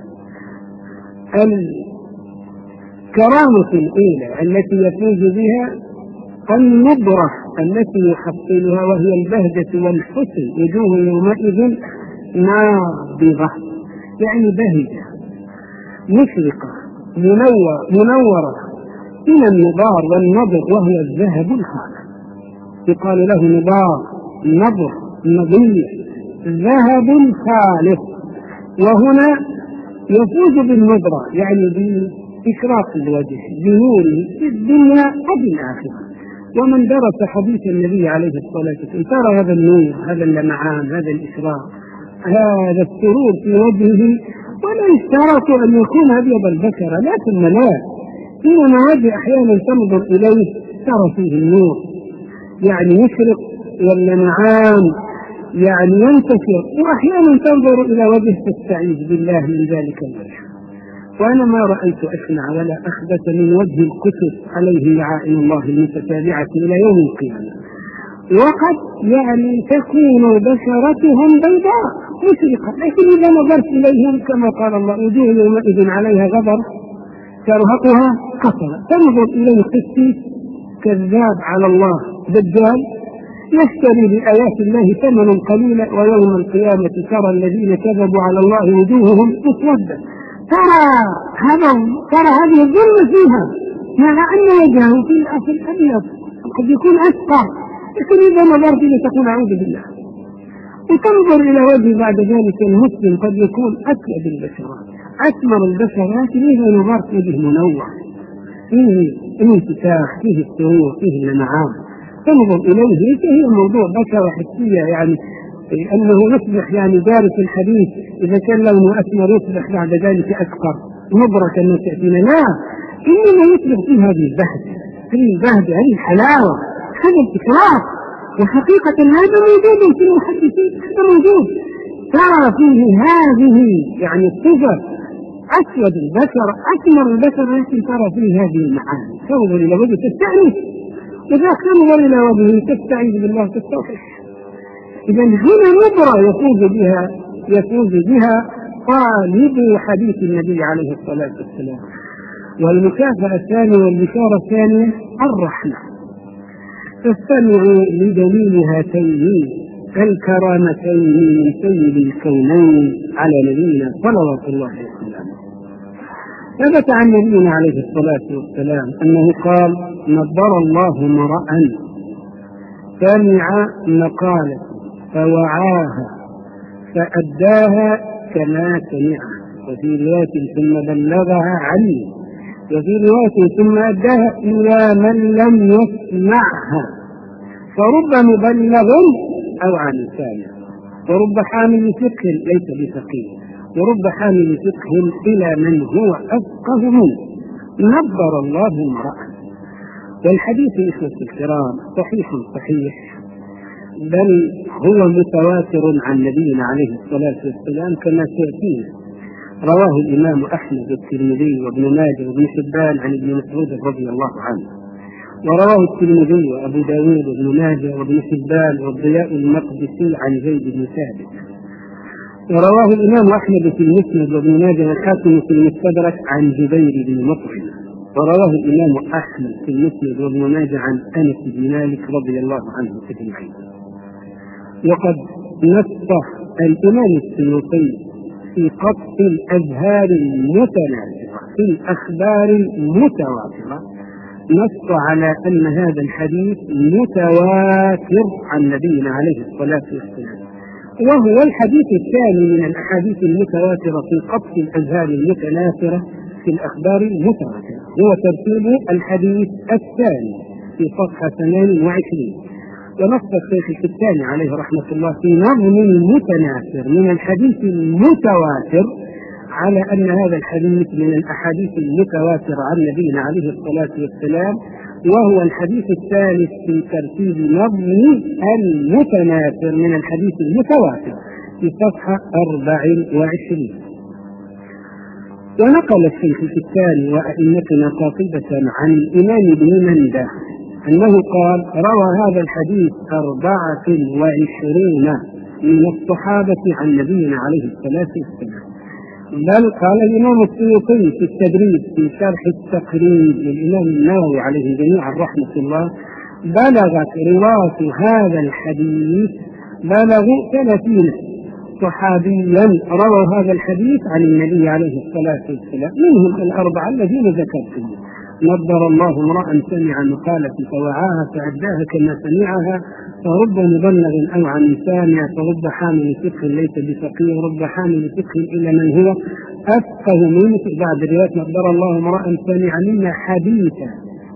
الكرامة الأولى التي يفوز بها النضرة التي يحصلها وهي البهجة والحسن، وجوه يومئذ ناضرة يعني بهجة مشرقة منور منورة من النضار والنضر وهي الذهب الخالص. يقال له نضار، نضر، نضير، ذهب خالص. وهنا يفوز بالنضرة يعني بإشراق الوجه بنوره في الدنيا وفي الآخرة. ومن درس حديث النبي عليه الصلاة والسلام ترى هذا النور، هذا اللمعان، هذا الإشراق، هذا السرور في وجهه، ولا يشترط أن يكون أبيض البشرة، لا ثم لا، إنما وجه أحيانا تنظر إليه ترى فيه النور، يعني يشرق واللمعان يعني ينتشر، وأحيانا تنظر إلى وجه تستعيذ بالله من ذلك الوجه. وأنا ما رأيت أسمع ولا أخبث من وجه الكتب عليه لعائن الله المتتابعة إلى يوم القيامة، وقد يعني تكون بشرتهم بيضاء مشرقة، لكن إذا نظرت إليهم كما قال الله وجوه يومئذ عليها غبر ترهقها قترة، تنظر إليه قسيس كذاب على الله دجال يشتري بآيات الله ثمنا قليلا، ويوم القيامة ترى الذين كذبوا على الله وجوههم مسودة. ترى هذا ترى هذه الظلم فيها، مع أن وجهه في الأصل أبيض قد يكون أسقى، لكن إذا نظرت لتقول أعوذ بالله، وتنظر إلى وجه بعد ذلك المسلم قد يكون أسود البشرات أسمر البشرات، إذا نظرت وجه منور فيه الانفتاح، فيه السرور، فيه اللمعان، تنظر إليه فهي موضوع بشرة حسية، يعني أنه يصبح يعني دارس الحديث إذا كان لونه أسمر يصبح بعد ذلك أسقر نظرة كما تأتينا، لا، إنما يصبح في هذه البهجة، هذه البهجة، هذه الحلاوة، هذا الإكرام، وحقيقة هذا موجود في المحدثين، هذا موجود، ترى فيه هذه يعني الصفة أسود البشر أسمر البشر، لكن ترى فيه هذه المعاني، تنظر إلى وجهه تستأنس، إذا تنظر إلى وجهه تستعيذ بالله تستوحش. إذا هنا نظرة يفوز بها يفوز بها طالب حديث النبي عليه الصلاة والسلام. والمكافأة الثانية والبشارة الثانية الرحمة. فاستمعوا لدليل هاتين الكرامتين من سيد الكونين على نبينا صلوات الله وسلامه. ثبت عن نبينا عليه الصلاة والسلام أنه قال: نضر الله امرأ سمع مقالة فوعاها فأداها كما سمعها، وفي رواية ثم بلغها عني، وفي رواية ثم أداها إلى من لم يسمعها، فرب مبلغ أو عن سامع، ورب حامل فقه ليس بفقيه، ورب حامل فقه إلى من هو أفقه منه. نضر الله امرأ. والحديث إخوة الكرام صحيح صحيح، بل هو متواتر عن نبينا عليه الصلاة والسلام كما سيأتينا. رواه الإمام أحمد والترمذي وابن ماجه وابن حبان عن ابن مسعود رضي الله عنه، ورواه الترمذي وأبو داود وابن ماجه وابن حبان والضياء المقدسي عن زيد بن ثابت، ورواه الإمام أحمد في المسند وابن ماجه والحاكم في المستدرك عن جبير بن مطعم، ورواه الإمام أحمد في المسند وابن ماجه عن أنس بن مالك رضي الله عنه أجمعين. وقد نص الإمام السيوطي في قطع الأزهار المتناثرة في الأخبار المتواترة، نص على أن هذا الحديث متواتر عن نبينا عليه الصلاة والسلام، وهو الحديث الثاني من الأحاديث المتواترة في قطع الأزهار المتناثرة في الأخبار المتواترة، هو ترتيب الحديث الثاني في صفحة ثمان وعشرين. ونص الشيخ الشتاني عليه رحمة الله في نظم المتناثر من الحديث المتواتر على أن هذا الحديث من الأحاديث المتواترة عن نبينا عليه الصلاة والسلام، وهو الحديث الثالث في ترتيب نظم المتناثر من الحديث المتواتر في صفحة أربع وعشرين. ونقل الشيخ الشتاني وأئمتنا قاطبة عن الإمام ابن مندة أنه قال: روى هذا الحديث أربعة وعشرون من الصحابة عن نبينا عليه الصلاة والسلام. بل قال الإمام السيوطي في التدريب في شرح التقريب للإمام النووي عليه جميعا رحمة الله: بلغت رواة هذا الحديث بلغوا ثلاثين صحابيا رووا هذا الحديث عن النبي عليه الصلاة والسلام، منهم الأربعة الذين ذكرتهم. نضر الله امرأ سمع مقالة فوعاها فأداها كما سمعها، فرب مبلغ أو عن سامع، فرب حامل فقه ليس بفقيه، ورب حامل فقه إلى من هو أفقه منه. بعد رواية نضر الله امرأ سمع منا حديثا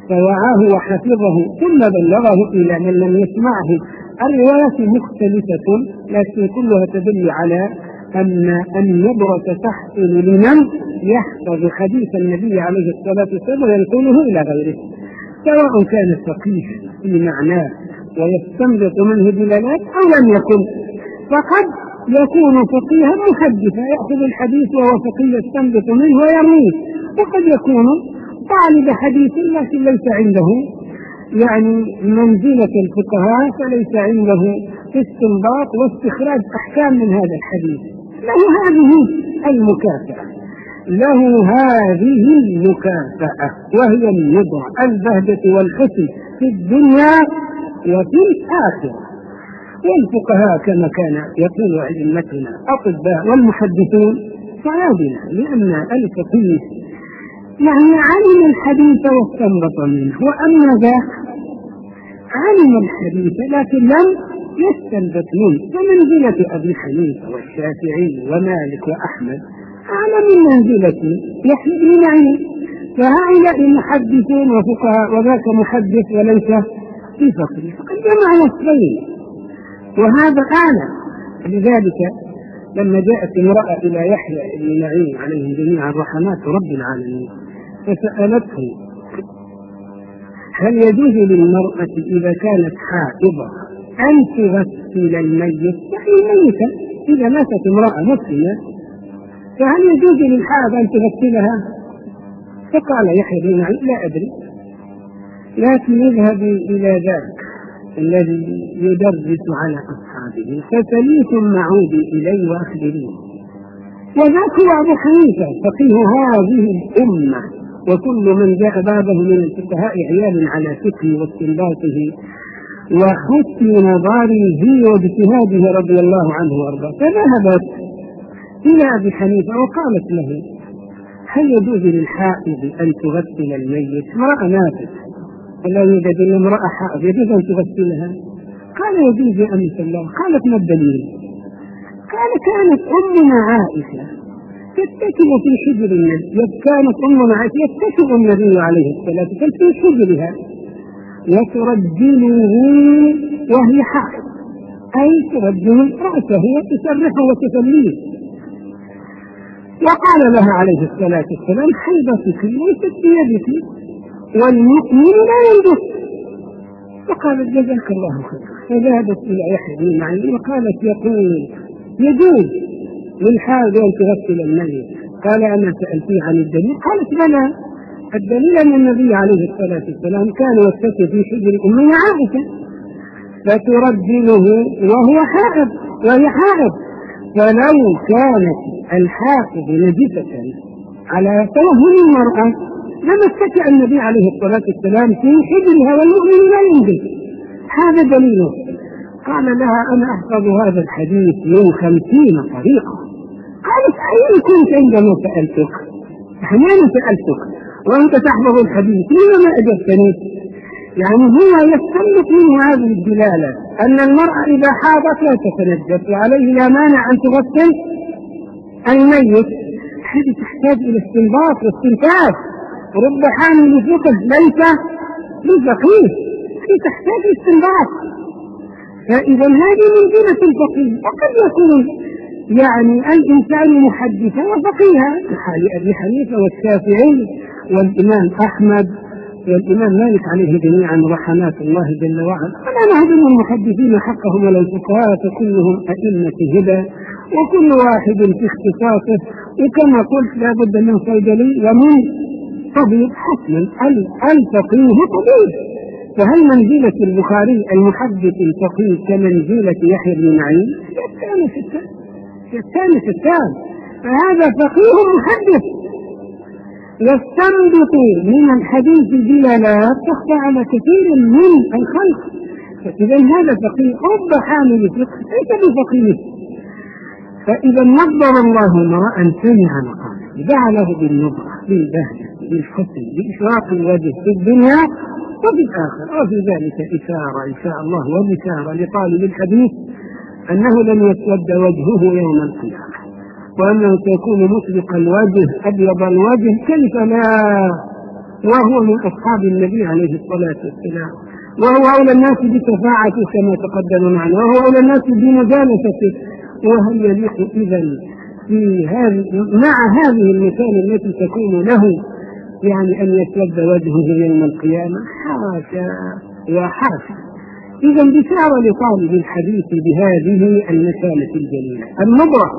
فوعاه وحفظه ثم بلغه إلى من لم يسمعه. الروايات مختلفة لكن كلها تدل على أن النبرة تحصل لمن يحفظ حديث النبي عليه الصلاة والسلام وينقله إلى غيره، سواء كان فقيه في معناه ويستنبط منه دلالات أو لم يكن. فقد يكون فقيها محدثا يأخذ الحديث وهو فقيه يستنبط منه ويرويه، وقد يكون طالب حديث لكن ليس عنده يعني منزلة الفقهاء، فليس عنده استنباط واستخراج أحكام من هذا الحديث. له هذه المكافأة له هذه المكافأة وهي النظرة البهجة والحسن في الدنيا وفي الآخرة. والفقهاء كما كان يقول أئمتنا أطباء والمحدثون صيادلة، لأن الفقيه يعني علم الحديث واستنبط منه، وأما ذاك علم الحديث لكن لم يستنبط منه. فمنزلة أبي حنيفة والشافعي ومالك وأحمد أعلى من منزلة يحيى بن معين، فهؤلاء محدثون وفقهاء وذاك محدث وليس بفقيه، فقد جمع وصفين وهذا أعلى. لذلك لما جاءت امرأة إلى يحيى بن معين عليهم جميعا رحمات رب العالمين فسألته هل يجوز للمرأة إذا كانت حائضة أن تغسل الميت؟ يعني الميتة إذا ماتت امرأة مسلمة فهل يجوز للحائض أن تغسلها؟ فقال يحيى بن معين لا أدري، لكن اذهبي إلى ذاك الذي يدرس على أصحابه فسلي ثم عودي إليه وأخبريه. وذاك هو أبو حنيفة فقيه هذه الأمة، وكل من جاء بعده من الفقهاء عيال على فقهه واستنباطه وحسن نظره واجتهاده رضي الله عنه وارضاه. فذهبت إلى أبي حنيفة وقالت له هل يجوز للحائض أن تغسل الميت؟ امرأة ماتت ولا يوجد إلا امرأة حائض يجوز أن تغسلها؟ قال يجوز يا أمة الله. قالت ما الدليل؟ قال كانت أمنا عائشة تتكئ في حجر النبي، كانت أمنا عائشة يتكئ النبي عليه الصلاة والسلام في حجرها وترجله وهي حائض، أي ترجل رأسه وتسرحه وتسليه. وقال لها عليه الصلاة والسلام حيضتك ليست بيدك والمؤمن لا ينجس. فقالت جزاك الله خيرا. فذهبت إلى يحيى بن معين وقالت يقول يجوز للحائض أن تغسل الميت. قال أنا سألتيه عن الدليل؟ قالت بلى، الدليل أن النبي عليه الصلاة والسلام كان يتكئ في حجر أمنا عائشة فترجله وهو حائض وهي حائض، فلو كانت الحائض نجسة على توهم المرأة لما اتكأ النبي عليه الصلاة والسلام في حجرها والمؤمن لا ينجس. هذا دليله. قال لها أنا أحفظ هذا الحديث من خمسين طريقة. قالت أين كنت عندما سألتك؟ أحيانا سألتك وأنت تحفظ الحديث لما ما أجبتني؟ يعني هو يستنبط منه هذه الدلالة أن المرأة إذا حاضت لا تتنجس وعليه لا مانع أن تغسل الميت. هذه تحتاج إلى استنباط واستنتاج، رب حامل فقه ليس بفقيه، هي تحتاج استنباط. فإذا هذه منزلة الفقيه، وقد يكون يعني الإنسان محدثا وفقيها كحال أبي حنيفة والشافعي والإمام أحمد والإمام مالك عليه جميعا رحمات الله جل وعلا. فلا نهدم المحدثين حقهم ولا الفقهاء فكلهم أئمة هدى وكل واحد في اختصاصه، وكما قلت لا بد من صيدلي ومن طبيب حتما. الفقيه طبيب. فهل منزلة البخاري المحدث الفقيه كمنزلة يحيى بن معين؟ يتان في التان يتان في التان فهذا فقيه محدث يستنبط من الحديث دلالات تخفى على كثير من الخلق. فإذا هذا فقيه رب حامل فقه ليس بفقيه. فإذا نظر الله امرأ سمع مقاله جعله بالنظرة بالبهجة بالحسن بإشراق الوجه في الدنيا وفي الآخر. وفي ذلك إشارة إن شاء الله وبشارة لطالب الحديث أنه لن يسود وجهه يوم القيامة، وأنه سيكون مسبق الوجه أبيض الوجه. كيف لا وهو من أصحاب النبي عليه الصلاة والسلام، وهو أولى الناس بشفاعته كما تقدم معنا، وهو أولى الناس بمجالسته. وهل يليق إذن في هذه مع هذه المكان التي تكون له يعني أن يسود وجهه يوم القيامة؟ حاشا وحاشا. إذا بشارة لطالب الحديث بهذه المكانة الجليلة النظرة.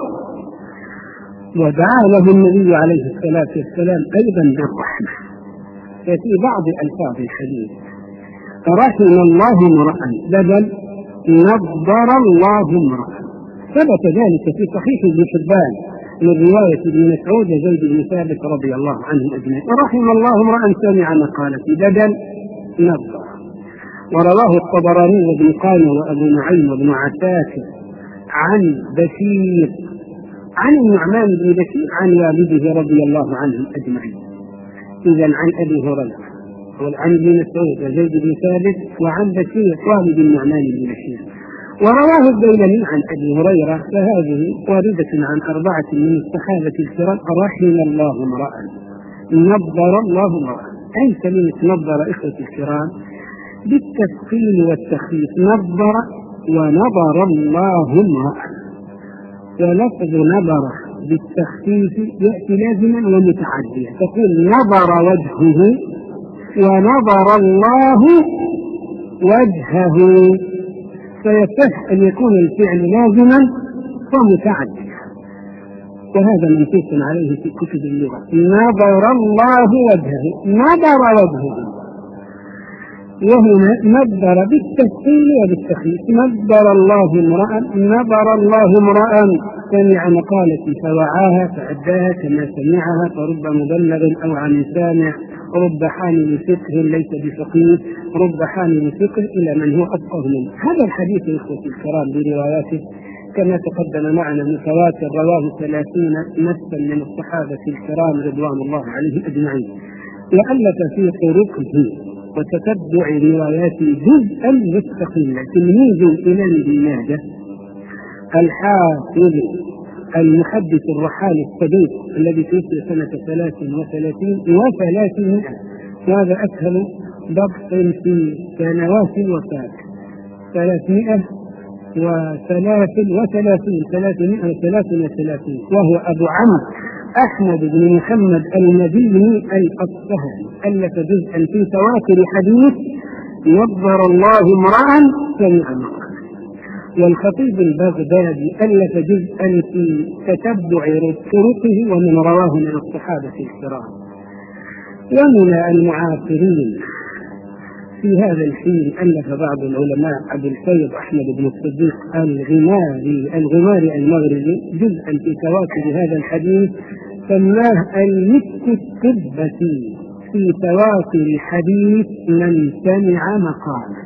ودعا له النبي عليه الصلاة والسلام أيضا بالرحمة. ففي بعض ألفاظ الحديث رحم الله امرأ بدل نظر الله امرأ. ثبت ذلك في صحيح ابن حبان من رواية ابن مسعود وزيد بن ثابت رضي الله عنهم أجمعين. ورحم الله امرأ سمع مقالتي بدل نظر. ورواه الطبراني وابن قانع وأبو نعيم وابن عساكر عن بشير عن النعمان بن بشير عن والده رضي الله عنهم أجمعين. إذا عن أبي هريرة وعن ابن مسعود وزيد بن ثابت وعن بشير والد النعمان بن بشير. ورواه الديلمي عن أبي هريرة. فهذه واردة عن أربعة من الصحابة الكرام. رحم الله امرأ نظر الله امرأ. أي كلمة نظر إخوة الكرام بالتثقيل والتخفيف، نظر ونظر الله امرأ. ولفظ نظر بالتخفيف يأتي لازما ومتعديا، تقول نظر وجهه ونظر الله وجهه، فيصح أن يكون الفعل لازما ومتعديا، وهذا منصوص عليه في كتب اللغة. نظر الله وجهه، نظر وجهه. وهنا نظر بالتثقيل وبالتخفيف. نظر الله امرأ، نظر الله امرأ سمع مقالتي فوعاها فأداها كما سمعها، فرب مبلغ أو عن سامع، رب حامل فقه ليس بفقيه، رب حامل فقه إلى من هو أفقه منه. هذا الحديث يا إخوتي الكرام برواياته كما تقدم معنا متواتر، رواه ثلاثين نفسا من الصحابة الكرام رضوان الله عليهم أجمعين. وألف في طرقه وتتبع رواياته جزءا مستقلا. تلميذ الإمام ابن ماجه الحافظ المحدث الرحال الصديق الذي توفي سنة ثلاث وثلاثين وثلاثمائة، وهذا أسهل ضبط في سنوات الوفاة، ثلاثمائة وثلاث وثلاثين ثلاثمائة وثلاث وثلاثين، وهو أبو عمرو أحمد بن محمد المديني الأصفهاني. ألف جزءا في تواتر حديث نظر الله امرأ سمع مقالة. والخطيب البغدادي ألف جزءا في تتبع طرقه ومن رواه من الصحابة الكرام. ومن المعاصرين في هذا الحين ألف بعض العلماء أبو الفيض أحمد بن الصديق الغماري الغماري المغربي جزءا في تواتر هذا الحديث، سماه المسك التبتي في تواتر حديث من سمع مقالة.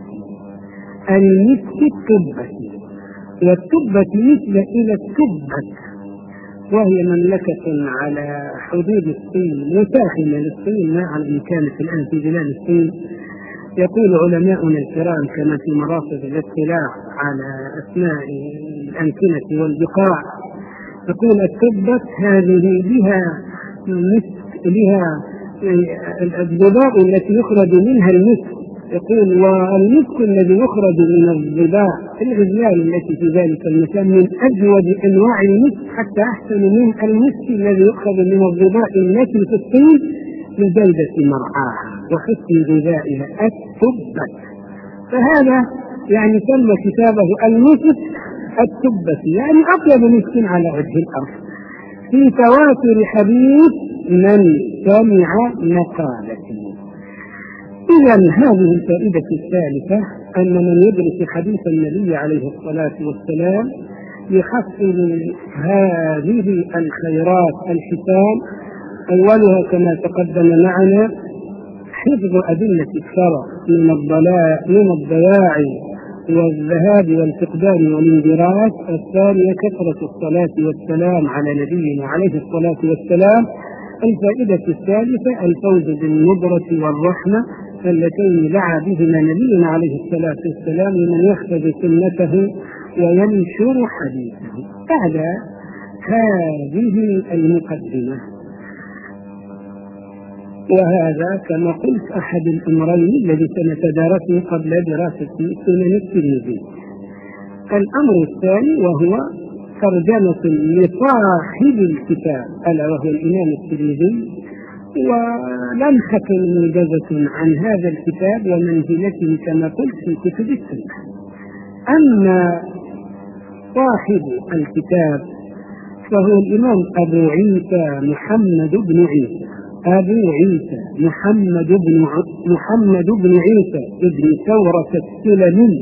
المسك التبتي، والتبة نسبة إلى التبة، وهي مملكة على حدود الصين مساحمة للصين، ما على إن كانت الآن في بلاد الصين. يقول علماؤنا الكرام كما في مرافق الاطلاع على أسماء الأمكنة والبقاع، يقول التبة هذه بها مسك، بها الضباء التي يخرج منها المسك. يقول والمسك الذي يخرج من الضباء الغزلان التي في ذلك المكان من أجود أنواع المسك، حتى أحسن من المسك الذي يخرج من الضباء التي في الصين لجودة مرعاها وحسن غذائها التبة. فهذا يعني سمى كتابه المسك التبة، يعني أطيب مسك على وجه الأرض في تواتر حديث من سمع مقالته. إذا هذه الفائدة الثالثة أن من يدرس حديث النبي عليه الصلاة والسلام يحصل هذه الخيرات الحسان. أولها كما تقدم معنا حفظ أدلة الشرع من الضلال من الضياع والذهاب والفقدان والانجراف. الثانية كثرة الصلاة والسلام على نبينا عليه الصلاة والسلام. الفائدة الثالثة الفوز بالنظرة والرحمة اللتين دعا بهما نبينا عليه الصلاة والسلام لمن يحفظ سنته وينشر حديثه. بعد هذه المقدمة وهذا كما قلت أحد الأمرين الذي سنتدارسه قبل دراسة سنن الترمذي. الأمر الثاني وهو ترجمة لصاحب الكتاب ألا وهو الإمام الترمذي، ولمحة موجزة عن هذا الكتاب ومنزلته كما قلت في كتب السنة. أما صاحب الكتاب فهو الإمام أبو عيسى محمد بن عيسى أبو عيسى محمد بن محمد بن عيسى بن ثورة السلمي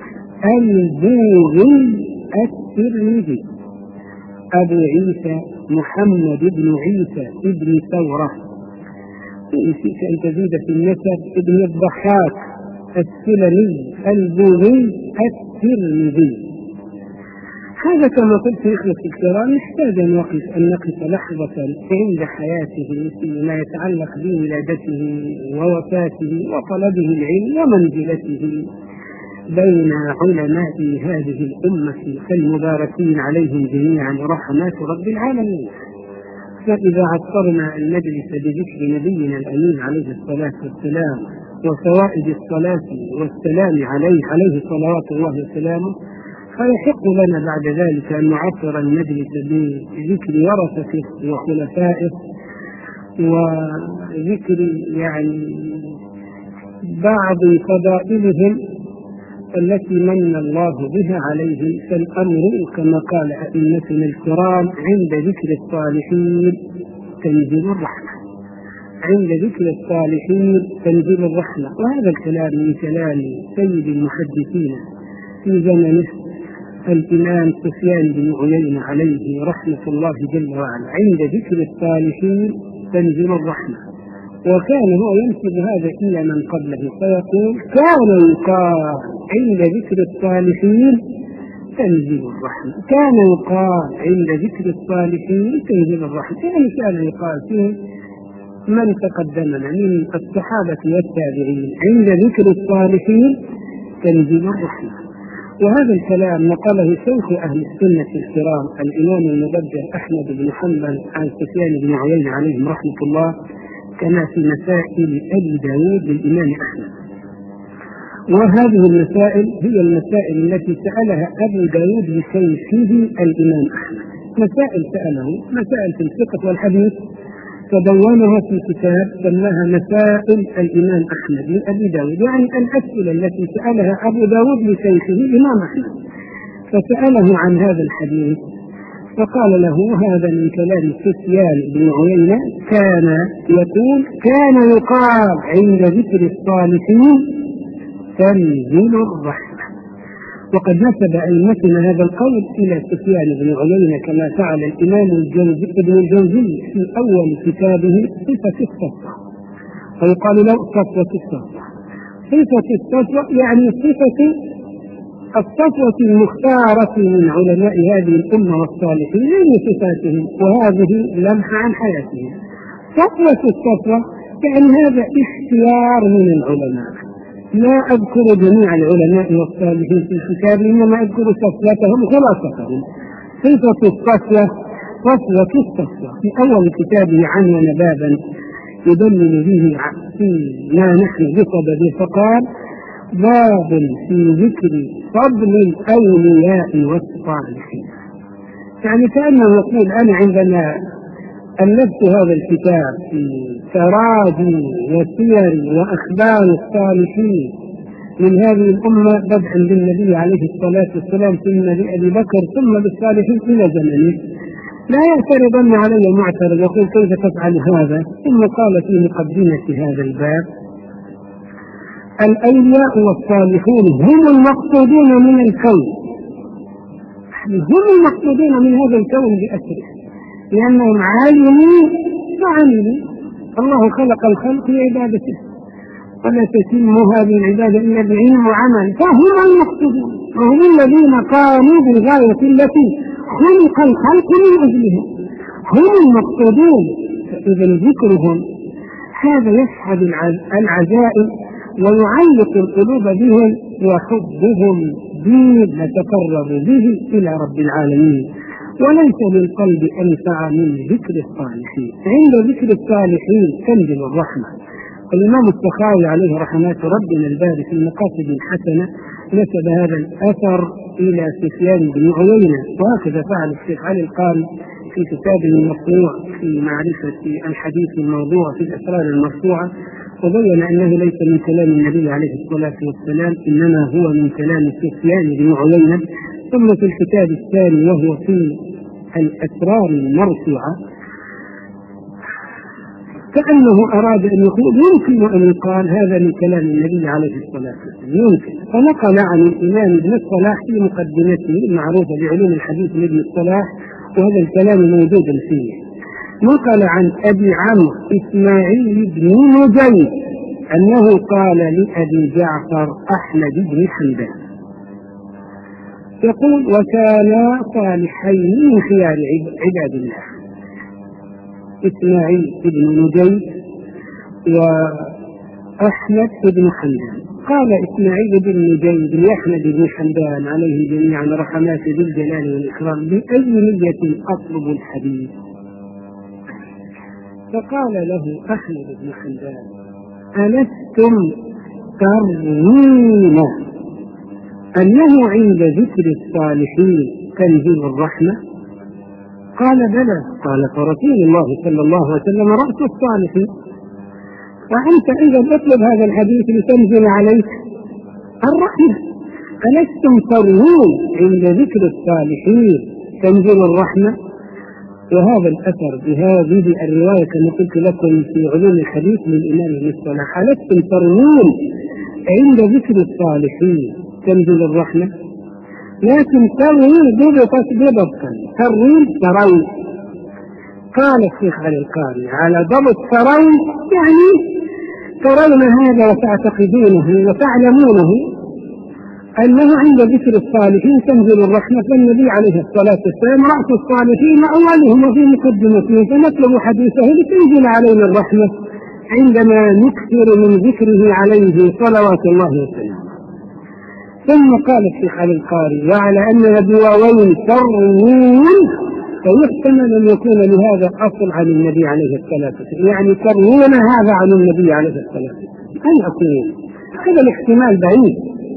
البوغي الترمذي. أبو عيسى محمد بن عيسى بن ثورة، يمكنك أن تزيد في النسب ابن الضحاك السلمي البوغي الترمذي. هذا كما قلت يا إخوتي الكرام يحتاج أن نقف أن نقف لحظة عند حياته فيما يتعلق بولادته ووفاته وطلبه العلم ومنزلته بين علماء هذه الأمة المباركين عليهم جميعا رحمات رب العالمين. فإذا عطرنا المجلس بذكر نبينا الأمين عليه الصلاة والسلام وفوائد الصلاة والسلام عليه عليه صلوات الله وسلامه، فيحق لنا بعد ذلك أن نعطر المجلس بذكر ورثته وخلفائه وذكر يعني بعض فضائلهم التي من الله بها عليهم. فالأمر كما قال أئمتنا الكرام عند ذكر الصالحين تنزل الرحمة، عند ذكر الصالحين تنزل الرحمة. وهذا الكلام من كلام سيد المحدثين في زمنه الإمام سفيان بن عيينة عليه رحمة الله جل وعلا، عند ذكر الصالحين تنزل الرحمة. وكان هو ينسب هذا إلى من قبله فيقول كان يقال عند ذكر الصالحين تنزل الرحمة، كان يقال عند ذكر الصالحين تنزل الرحمة، يعني كان يقال فيه من تقدمنا من الصحابة والتابعين عند ذكر الصالحين تنزل الرحمة. وهذا الكلام نقله شيخ أهل السنة الكرام الإمام المبجل أحمد بن حنبل عن سفيان بن عيينة عليهم رحمة الله، كما في مسائل أبي داود للإمام أحمد. وهذه المسائل هي المسائل التي سألها أبو داود لشيخه الإمام أحمد، مسائل سأله مسائل في الفقه والحديث تدونها في كتاب سماها مسائل الإمام أحمد لأبي داود، يعني الأسئلة التي سألها أبو داود لشيخه الإمام أحمد. فسأله عن هذا الحديث فقال له هذا من كلام سفيان بن عيينة كان يقول كان يقال عند ذكر الصالحين تنزل الرحمة. وقد نسب أئمتنا هذا القول إلى سفيان بن عيينة كما فعل الإمام ابن الجوزي في أول كتابه صفة الصفوة، فيقال له صفوة الصفوة. صفة الصفوة يعني صفة الصفوة المختارة من علماء هذه الأمة والصالحين من صفاتهم، وهذه لمحة عن حياتهم. صفوة الصفوة يعني هذا اختيار من العلماء، لا أذكر جميع العلماء والصالحين في الكتاب، إنما أذكر صفوتهم خلاصتهم. صفة الصفوة صفوة الصفوة في أول كتابه عنون بابا يدلل به فيما نحن بصدده، فقال باب في ذكر فضل الأولياء والصالحين. يعني كأنه يقول أنا عندما ألفت هذا الكتاب في تراجم وسير وأخبار الصالحين من هذه الأمة بدءا بالنبي عليه الصلاة والسلام ثم بأبي بكر ثم بالصالحين إلى زمنه، لا يعترضن علي معترض يقول كيف تفعل هذا. ثم قال في مقدمة هذا الباب الأولياء والصالحون هم المقصودون من الكون، هم المقصودون من هذا الكون بأسره، لأنهم عالمين وعملوا. الله خلق الخلق لعبادته ولا تتم هذه العبادة إلا بعلم وعمل، فهم المقصودون وهم الذين قاموا بالغاية التي خلق الخلق من أجلها، هم المقصودون. فإذا ذكرهم هذا يسحب العزائم ويعلق القلوب بهم، وحبهم دين نتقرب به إلى رب العالمين. وليس للقلب أنفع من ذكر الصالحين. عند ذكر الصالحين تنزل الرحمة. الإمام السخاوي عليه رحمات ربنا الباري في المقاصد الحسنة نسب هذا الأثر إلى سفيان بن عيينة، وهكذا فعل الشيخ علي القاري في كتابه المطبوع في معرفة الحديث الموضوع في الأسرار المرفوعة، وبين أنه ليس من كلام النبي عليه الصلاة والسلام، إنما هو من كلام سفيان بن عيينة. ثم في الكتاب الثاني وهو في الأسرار المرفوعة كأنه أراد أن يقول يمكن أن يقال هذا من كلام النبي عليه الصلاة والسلام، يمكن. فنقل عن الإمام ابن الصلاح في مقدمته المعروفة بعلوم الحديث لابن الصلاح، وهذا الكلام موجود فيه. نقل عن أبي عمرو إسماعيل بن نجيب أنه قال لأبي جعفر أحمد بن حمدان يقول: وكانا صالحين من خيار عباد الله، إسماعيل بن نجيب وأحمد بن حمدان. قال إسماعيل بن نجيب لأحمد بن حمدان عليهم جميعا رحمات بالجلال والإكرام: بأي نية أطلب الحديث؟ فقال له أحمد بن حمدان: ألستم ترون أنه عند ذكر الصالحين تنزل الرحمة؟ قال: بلى. قال: فرسول الله صلى الله عليه وسلم رأس الصالحين، وأنت إذا تطلب هذا الحديث لتنزل عليك الرحمة. ألستم ترون عند ذكر الصالحين تنزل الرحمة؟ وهذا الأثر بهذه الرواية كما قلت لكم في علوم الحديث للإمام ابن الصلاح: ألستم ترون عند ذكر الصالحين تنزل الرحمة؟ لكن ترون ضبطت ضبطا، ترون ترون. قال الشيخ علي القاري: على ضبط ترون يعني ترون هذا وتعتقدونه وتعلمونه أنه عند ذكر الصالحين تنزل الرحمة، فالنبي عليه الصلاة والسلام رأس الصالحين أولهم وفي مقدمتهم، فنطلب حديثه لتنزل علينا الرحمة عندما نكثر من ذكره عليه صلوات الله وسلامه. ثم قال الشيخ علي القاري: وعلى أن بواوين ترون فيحتمل أن يكون لهذا أصل عن النبي عليه الصلاة والسلام، يعني ترون هذا عن النبي عليه الصلاة والسلام، أن أكون هذا الاحتمال بعيد.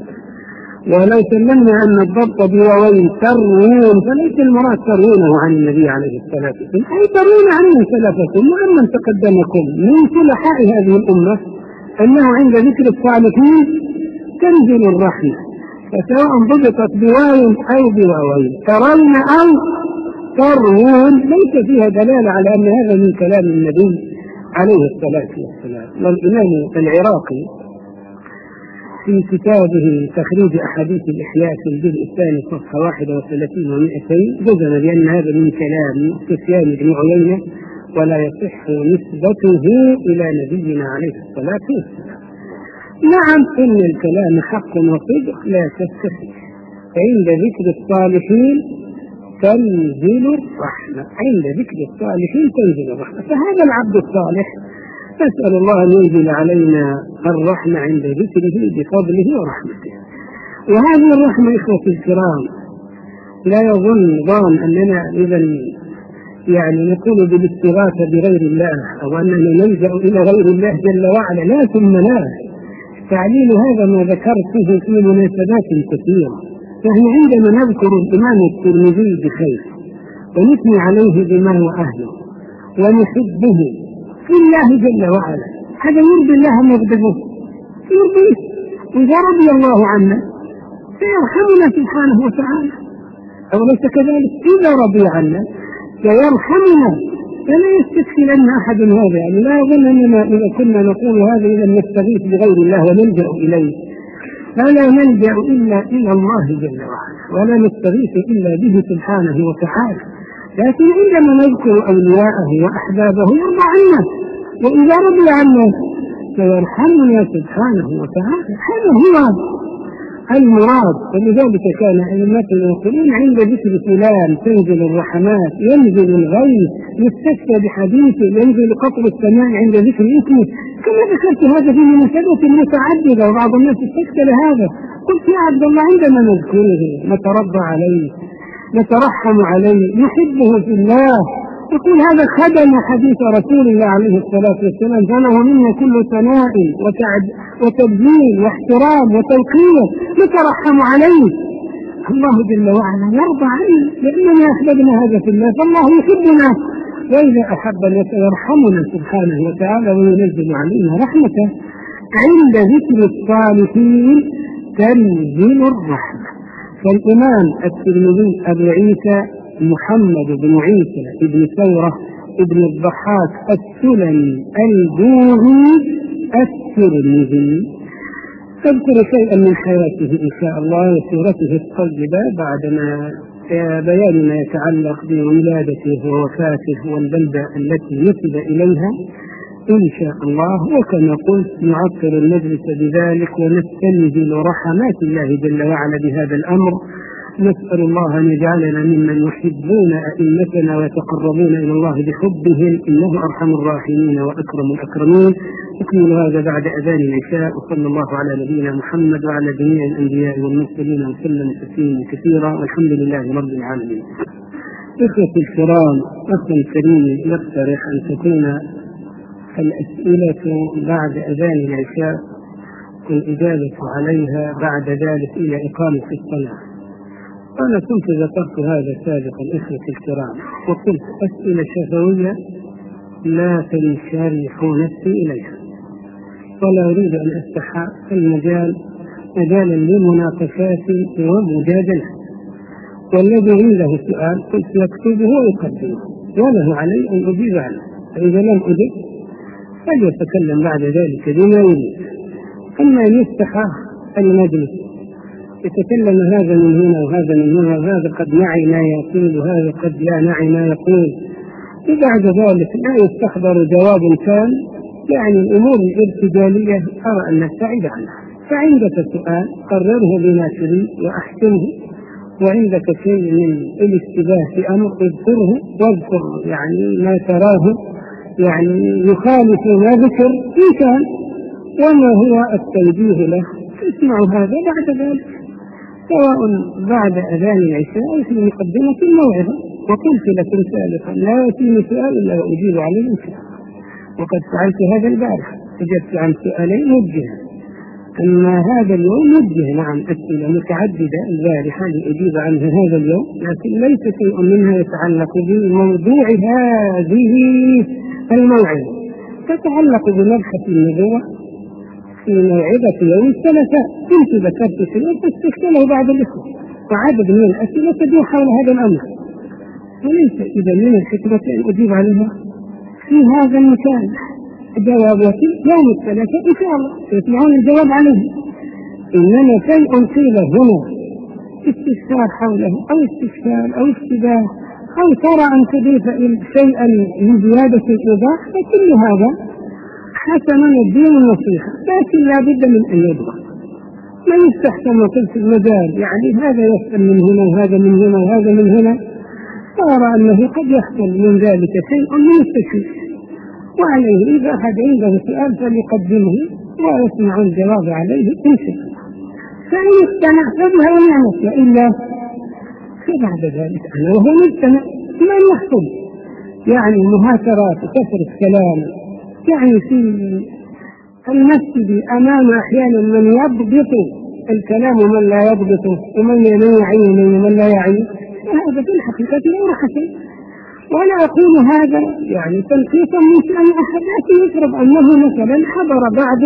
ولو سلمنا أن الضبط بواوين ترون فليس المراد ترونه عن النبي عليه الصلاة والسلام، أي ترون عنه سلفكم ومن تقدمكم من صلحاء هذه الأمة أنه عند ذكر الصالحين تنزل الرحمة، فسواء ضبطت بواو أو بواوين ترون أو ترون ليس فيها دلالة على أن هذا من كلام النبي عليه الصلاة والسلام. والإمام العراقي في كتابه تخريج أحاديث الإحياء في الجزء الثاني صفحة واحد وثلاثين ومئتين جزم بأن هذا من كلام سفيان بن عيينة ولا يصح نسبته إلى نبينا عليه الصلاة والسلام. نعم إن الكلام حق وصدق لا تستفيد. عند ذكر الصالحين تنزل الرحمة، عند ذكر الصالحين تنزل الرحمة، فهذا العبد الصالح نسأل الله أن ينزل علينا الرحمة عند ذكره بفضله ورحمته. وهذه الرحمة إخوتي الكرام لا يظن ظان أننا إذا يعني نقول بالاستغاثة بغير الله أو أننا نلجأ إلى غير الله جل وعلا، لا ثم لا. تعليل هذا ما ذكرته في مناسبات كثيرة. فإحنا عندما نذكر الإمام الترمذي بخير ونثني عليه بما هو أهله ونحبه في الله جل وعلا، هذا يرضي الله مغضبه يرضيه، وإذا رضي الله عنا سيرحمنا سبحانه وتعالى، أو ليس كذلك؟ إذا رضي عنا سيرحمنا، فلا يستكفلن أحد هذا. يعني لا يظن أننا إذا كنا نقول هذا إذا نستغيث بغير الله ونلجأ إليه، فلا نلجأ إلا إلى الله جل وعلا ولا نستغيث إلا به سبحانه وتعالى. لكن عندما نذكر أولياءه وأحبابه يرضى عنا، وإذا رضي عنا سيرحمنا سبحانه وتعالى. هذا هو المراد. فلذلك كان أئمتنا يقولون عند ذكر فلان تنزل الرحمات، ينزل الغيث، يستشفى بحديثه، ينزل قطر السماء عند ذكر اسمه، كما ذكرت هذا في مناسبات متعددة وبعض الناس استشكل هذا. قلت يا عبد الله عندما نذكره نترضى عليه، نترحم عليه، نحبه في الله، يقول هذا خدم حديث رسول الله عليه الصلاة والسلام، فله منا كل ثناء وتبجيل واحترام وتوقير، نترحم عليه. الله جل وعلا يرضى عنا لأننا أحببنا هذا في الله، فالله يحبنا، وإذا أحبنا يرحمنا سبحانه وتعالى وينزل علينا رحمته. عند ذكر الصالحين تنزل الرحمة. فالإمام الترمذي أبو عيسى محمد بن عيسى ابن ثورة ابن الضحاك السلمي البوذي الترمذي أذكر شيئا من حياته إن شاء الله وسيرته الطيبة بعدما بيان ما يتعلق بولادته ووفاته والبلدة التي نسب إليها إن شاء الله. وكما قلت نعطر المجلس بذلك ونستنزل رحمات الله جل وعلا بهذا الأمر. نسأل الله أن يجعلنا ممن يحبون أئمتنا ويتقربون إلى الله بحبهم، إنه أرحم الراحمين وأكرم الأكرمين. أكمل هذا بعد أذان العشاء، وصلى الله على نبينا محمد وعلى جميع الأنبياء والمرسلين وسلم تسليما كثيرا، والحمد لله رب العالمين. إخوتي الكرام، أخي الكريم يقترح أن تكون الأسئلة بعد أذان العشاء والإجابة عليها بعد ذلك إلى إقامة الصلاة. أنا كنت ذكرت هذا سابقا إخوتي الكرام، وقلت أسئلة شفوية لا تنشرح نفسي إليها، ولا أريد أن أفتح المجال مجالا للمناقشات ومجادلة. والذي عنده سؤال قلت يكتبه ويقدمه، وله علي أن أجيب عنه، فإذا لم أجب فليتكلم بعد ذلك بما يريد. أما أن يفتح المجلس يتكلم هذا من هنا وهذا من هنا، وهذا قد نعي ما يقول وهذا قد لا نعي ما يقول، وبعد ذلك لا يستحضر جواب كان، يعني الأمور الارتجالية أرى أن نبتعد عنها. فعندك سؤال قرره بما تريد وأحسنه، وعندك شيء من الاشتباه في أمر اذكره واذكر يعني ما تراه يعني يخالف ما ذكر إن كان، وما هو التوجيه له اسمعوا هذا بعد ذلك، سواء بعد أذان العشاء أو في مقدمة الموعظة. وقلت لكم سابقا لا يأتيني سؤال إلا وأجيب عليه إن شاء الله، وقد فعلت هذا البارح، أجبت عن سؤالين موجهة. أما هذا اليوم موجه نعم أسئلة متعددة البارحة لأجيب عنها هذا اليوم، لكن ليس شيء منها يتعلق بموضوع هذه الموعظة، تتعلق بمبحث النبوة في موعظة يوم الثلاثاء. كنت ذكرت شيئا فاستشكله بعض الإخوة، وعدد من الأسئلة تدور حول هذا الأمر، وليس إذا من الحكمة أن أجيب عليها في هذا المكان. جوابات يوم الثلاثاء إن شاء الله يسمعون الجواب عليه، إنما شيء قيل هنا استفسار حوله أو استفسار أو اشتباه أو ترى أن تضيف شيئا من زيادة الإيضاح، فكل هذا حسنا الدين النصيحة، لكن لا بد من أن يضبط. ما يستحسن وقلت المجال يعني هذا يحصل من هنا وهذا من هنا وهذا من هنا، فأرى أنه قد يحصل من ذلك شيء من التشويش، وعليه إذا أحد عنده سؤال فليقدمه ويسمع الجواب عليه إن شاء الله، فإن استمع فبها ونعمت، وإلا فبعد ذلك أنا وهو مجتمع ما يحصل يعني مهاترات وكثرة كلام. يعني في المسجد أمام أحيانا من يضبط الكلام ومن لا يضبطه، ومن يعي ومن لا يعي، هذا في الحقيقة لا حسن. ولا أقول هذا يعني تنقيصا من شأن أحد، لكن يفرض أنه مثلا حضر بعض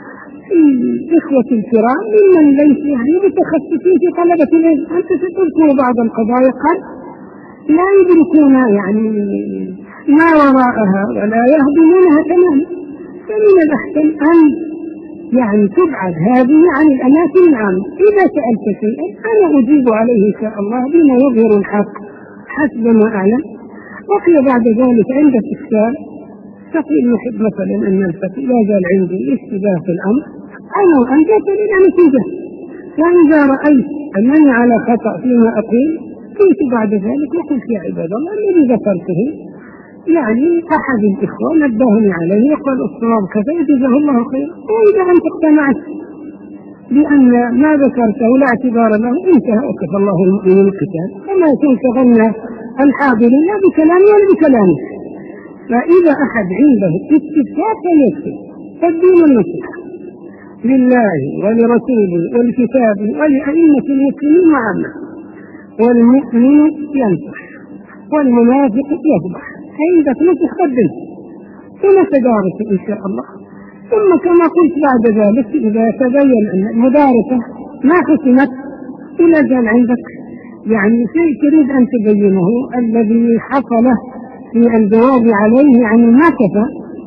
الإخوة الكرام ممن ليس يعني متخصصين في طلبة العلم، أنت ستذكر بعض القضايا قد لا يدركون يعني ما وراءها ولا يهضمونها تماما، فمن الأحسن أن يعني تبعد هذه عن الأماكن العامة. إذا سألت شيئا أنا أجيب عليه إن شاء الله بما يظهر الحق حسب ما أعلم. وقيل بعد ذلك عند استفسار تقول يحب مثلا أن نلتقي، لا زال عندي اشتباه في الأمر أنا وأنت إلى نتيجة، فإذا رأيت أنني على خطأ فيما أقول قلت بعد ذلك وقلت يا عباد الله الذي ذكرته يعني أحد الإخوة نبهني عليه وقال الصواب كذا جزاه الله خير، وإذا أنت اقتنعت لأن ما ذكرته لا اعتبار له انتهى وكفى الله المؤمنين القتال، وما تنشغلنا الحاضرين لا بكلام ولا بكلامه. فإذا أحد عنده استفسار فيكفي، فالدين النصيحة لله ولرسوله ولكتابه ولأئمة المسلمين وعامة. والمؤمن ينصح والمنافق يفضح، عندك نصح قدم ثم تدارس إن شاء الله. ثم كما قلت بعد ذلك إذا تبين أن المدارسة ما حسمت إلا جاء عندك يعني شيء تريد أن تبينه الذي حصل في الجواب عليه يعني ما كفى،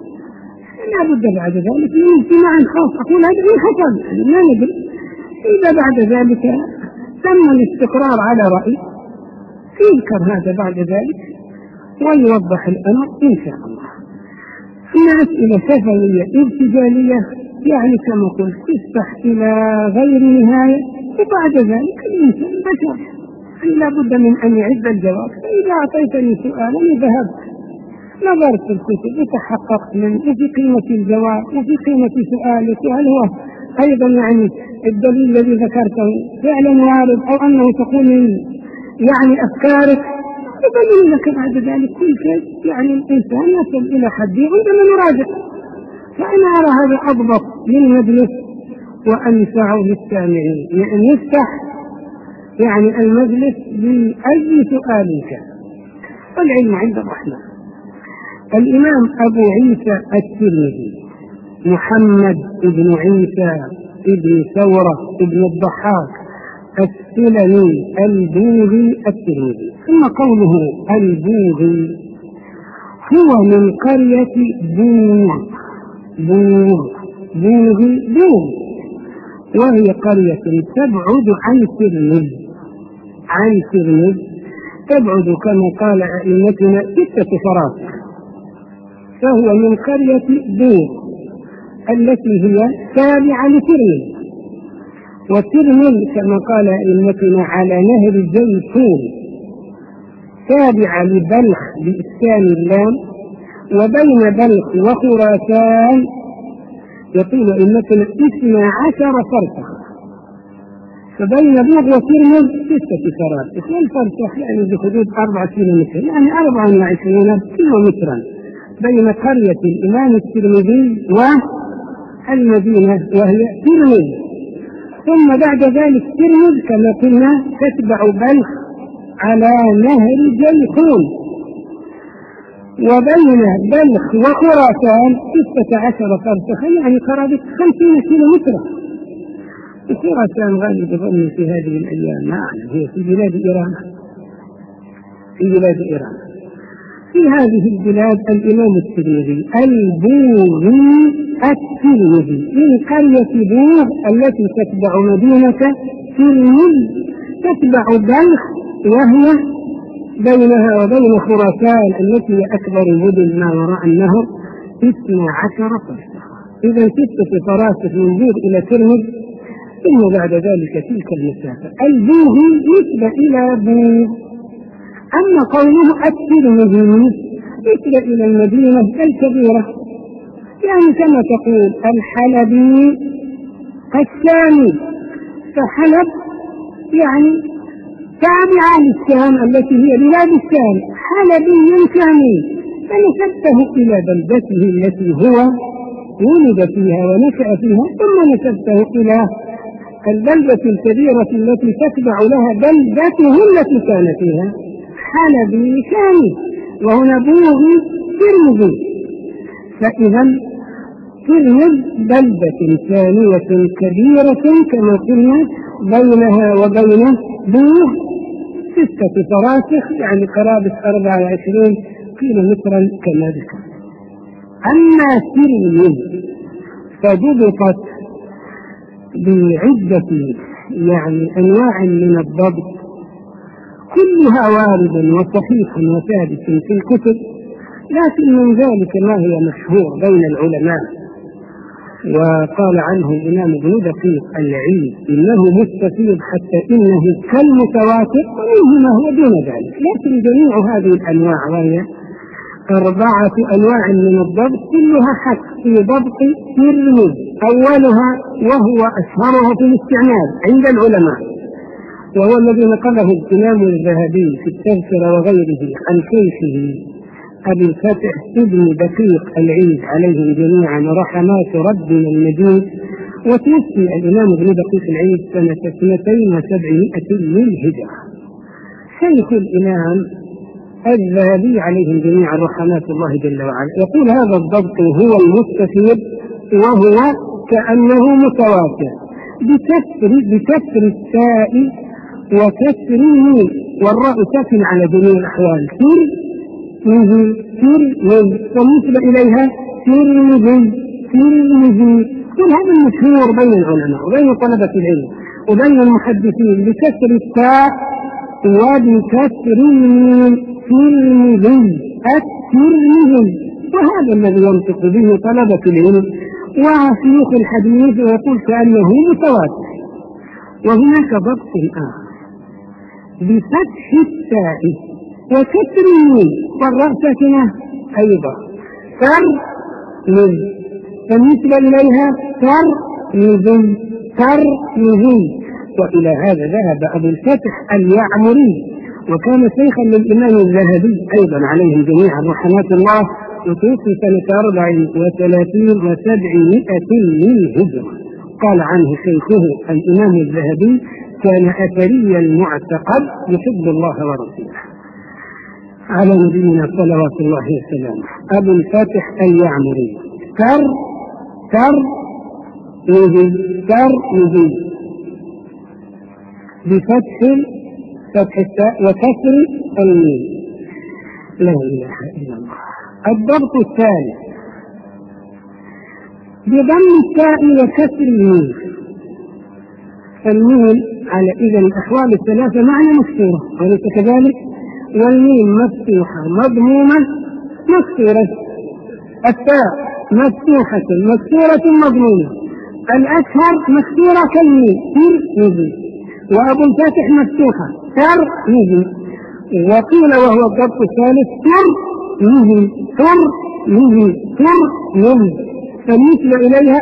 لا بد بعد ذلك من اجتماع خاص. أقول هذا من حصل يعني ما ندري. إذا بعد ذلك تم الاستقرار على رأي يذكر هذا بعد ذلك ويوضح الأمر إن شاء الله. هنا أسئلة شفوية ارتجالية يعني كما قلت تفتح إلى غير نهاية، وبعد ذلك الإنسان بشر لا بد من أن يعد الجواب. فإذا أعطيتني سؤالا ذهبت نظرت في الكتب وتحققت من وفي قيمة الجواب وفي قيمة سؤالك، وهل هو أيضا يعني الدليل الذي ذكرته فعلا وارد أو أنه تقول يعني أفكارك، يبين لك بعد ذلك كل شيء. يعني الإنسان يصل إلى حد عندما نراجع. فأنا أرى هذا أضبط للمجلس وأنفع للسامعين، يعني يفتح يعني المجلس بأي سؤال كان. والعلم عند الرحمن. الإمام أبو عيسى الترمذي محمد بن عيسى بن ثورة بن الضحاك السلمي البوغي الترمذي. ثم قوله البوغي هو من قرية بوغ بوغ بوغي بوغ، وهي قرية تبعد عن ترمذ عن ترمذ تبعد كما قال أئمتنا ستة فراسخ. فهو من قرية بوغ التي هي تابعة لترمذ، وترمذ كما قال أئمتنا على نهر الزيتون تابعة لبلخ بإسكان اللام، وبين بلخ وخراسان يقول أئمتنا اثنا عشر فرسخ، فبين بوغ وترمذ ستة فراسخ، والفرسخ يعني بحدود أربعة كيلومتر، يعني أربعة وعشرين كيلومترا بين قرية الإمام الترمذي والمدينة وهي ترمذ. ثم بعد ذلك ترمذ كما قلنا تتبع بلخ على نهر جيحون، وبين بلخ وخراسان ستة عشر فرسخا يعني قرابة خمسين كيلومترا. وخراسان غالب ظني في هذه الأيام ما أعلم هي في بلاد إيران في بلاد إيران في هذه البلاد. الإمام الترمذي البوغي الترمذي من قرية بوغ التي تتبع مدينة ترمذ تتبع بلخ وهي بينها وبين خراسان التي هي أكبر المدن ما وراء النهر اثنا عشر فرسخ. إذا ستة فراسخ من بوغ إلى ترمذ، ثم بعد ذلك تلك المسافة. البوغي نسبة إلى بوغ. أما قوله الترمذي نسبة إلى المدينة الكبيرة، يعني كما تقول الحلبي الشامي، فحلب يعني تابعة للشام التي هي بلاد الشام، حلبي شامي، فنسبته إلى بلدته التي هو ولد فيها ونشأ فيها، ثم نسبته إلى البلدة الكبيرة التي تتبع لها بلدته التي كان فيها، حلبي شامي، وهنا بوغي ترمذي. فإذا ترمذ بلدة ثانية كبيرة كما قلنا بينها وبين بوغ ستة فراسخ يعني قرابة أربعة وعشرين كيلومترا كما ذكر. أما ترمذ فضبطت بعدة يعني أنواع من الضبط كلها وارد وصحيح وثابت في الكتب، لكن من ذلك ما هي مشهور بين العلماء. وقال عنه الإمام ابن دقيق العيد إنه مستفيض حتى إنه كالمتواتر، ومنه ما هو دون ذلك. لكن جميع هذه الأنواع وهي أربعة أنواع من الضبط كلها حق في ضبط ترمذي. أولها وهو أشهرها في الاستعمال عند العلماء، وهو الذي نقله الإمام الذهبي في التذكرة وغيره عن شيخه أبي الفتح ابن دقيق العيد عليهم جميعا رحمات ربنا المجيد. وتوفي الإمام ابن دقيق العيد سنة اثنتين وسبعمائة للهجرة. شيخ الإمام الذهبي عليهم جميعا رحمات الله جل وعلا يقول هذا الضبط هو المستفيد، وهو كأنه متواتر بكسر بكسر التاء وكسر الميم، والراء ساكن على جميع الأحوال. سر مذي سر مذ، والنسبة إليها سر مذي سر مذي. كل هذا المشهور بين العلماء وبين طلبة العلم وبين المحدثين بكسر التاء وبكسر الميم ترمذي الترمذي، وهذا الذي ينطق به طلبة العلم وشيوخ الحديث ويقول كأنه متواتر. وهناك ضبط آخر بفتح التاء وكسر الميم والراء ساكنة أيضا ترمذي، فالنسبة إليها ترمذي ترمذي. وإلى هذا ذهب أبو الفتح اليعمري، وكان شيخا للإمام الذهبي أيضا عليهم جميعا رحمات الله، وتوفي سنة أربع وثلاثين وسبعمائة للهجرة. قال عنه شيخه الإمام الذهبي كان أثريا المعتقد يحب الله ورسوله، على نبينا صلوات الله وسلامه. أبو الفتح اليعمري كر كر مذي كر مذي بفتح فتح التاء وكسر الميم. لا إله إلا الله. الضبط الثالث بضم التاء وكسر الميم. الميم على إذا الأحوال الثلاثة معنى مكسورة وليس كذلك، والميم مفتوحة مضمومة مكسورة، التاء مفتوحة مكسورة مضمومة، الأشهر مكسورة كالميم ترمذي، وأبو الفاتح مفتوحة ترمذي. وقيل وهو الضبط الثالث ترمذي ترمذي ترمذي، فالنسبة إليها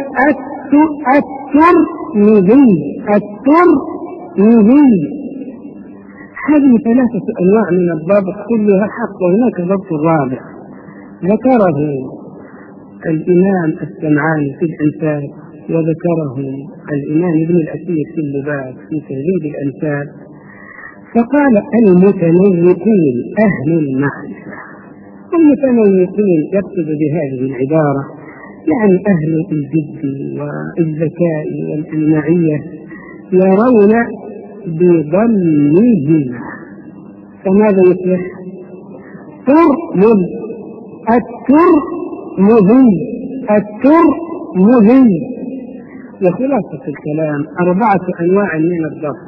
الترمذي الترمذي. هذه ثلاثة أنواع من الضبط كلها حق. وهناك ضبط رابع ذكره الإمام السمعاني في الأنساب، وذكره الإمام ابن الأثير في اللباب في تهذيب الأنساب، فقال المتنوقين أهل المعرفة. المتنوقين يقصد بهذه العبارة يعني أهل الجد والذكاء والإلماعية، يرون بضمهما. فماذا يصلح؟ ترمذ الترمذي الترمذي. وخلاصة الكلام أربعة أنواع من الضبط.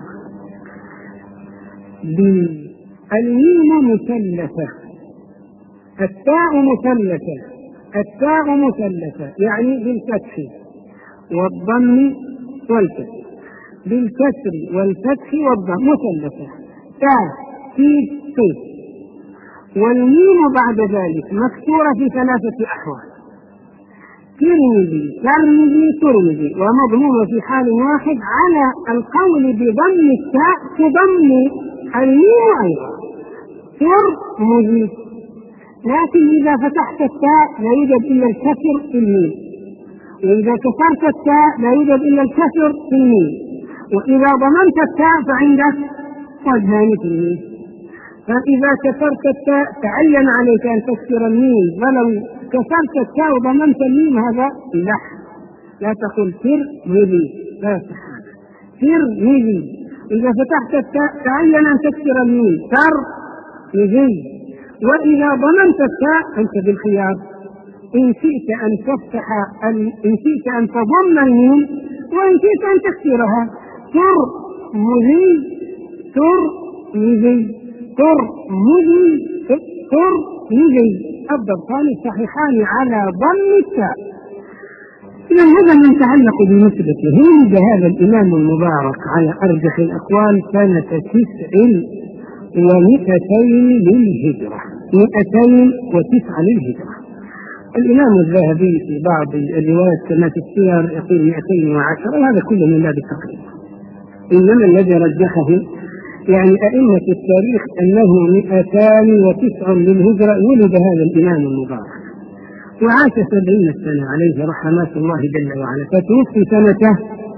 بالميم مثلثة، التاء مثلثة، التاء مثلثة يعني بالفتح والضم والكسر، بالكسر والفتح والضم مثلثة تاء في في. والميم بعد ذلك مكسورة في ثلاثة أحوال: ترمذي ترمذي ترمذي، ومضمومة في حال واحد على القول بضم التاء تضم الميم أيضا ترمذي. لكن إذا فتحت التاء لا يوجد إلا الكسر في الميم، وإذا كسرت التاء لا يوجد إلا الكسر في الميم، وإذا ضممت التاء فعندك وجهان في الميم. فإذا كسرت التاء تعين عليك أن تكسر الميم، ولو كسرت التاء وضممت الميم هذا لا لا تقول ترمذي، لا تحال ترمذي. إذا فتحت التاء تعين أن تكسر الميم ترمذي، وإذا ضممت التاء أنت بالخيار، إن شئت أن تفتح إن شئت أن تضم الميم، وإن شئت أن تكسرها ترمذي ترمذي ترمذي ترمذي. الضبطان الصحيحان على ضم التاء. إذا هذا ما يتعلق بنسبته. ولد هذا الإمام المبارك على أرجح الأقوال سنة تسع ومئتين للهجرة، مئتين وتسعة للهجرة. الإمام الذهبي في بعض الروايات كما في السير يقول مئتين وعشرة، وهذا كله من باب التقريب، إنما الذي رجحه يعني أئمة التاريخ أنه مئتان وتسع للهجرة ولد هذا الإمام المبارك، وعاش سبعين سنة عليه رحمات الله جل وعلا، فتوفي سنة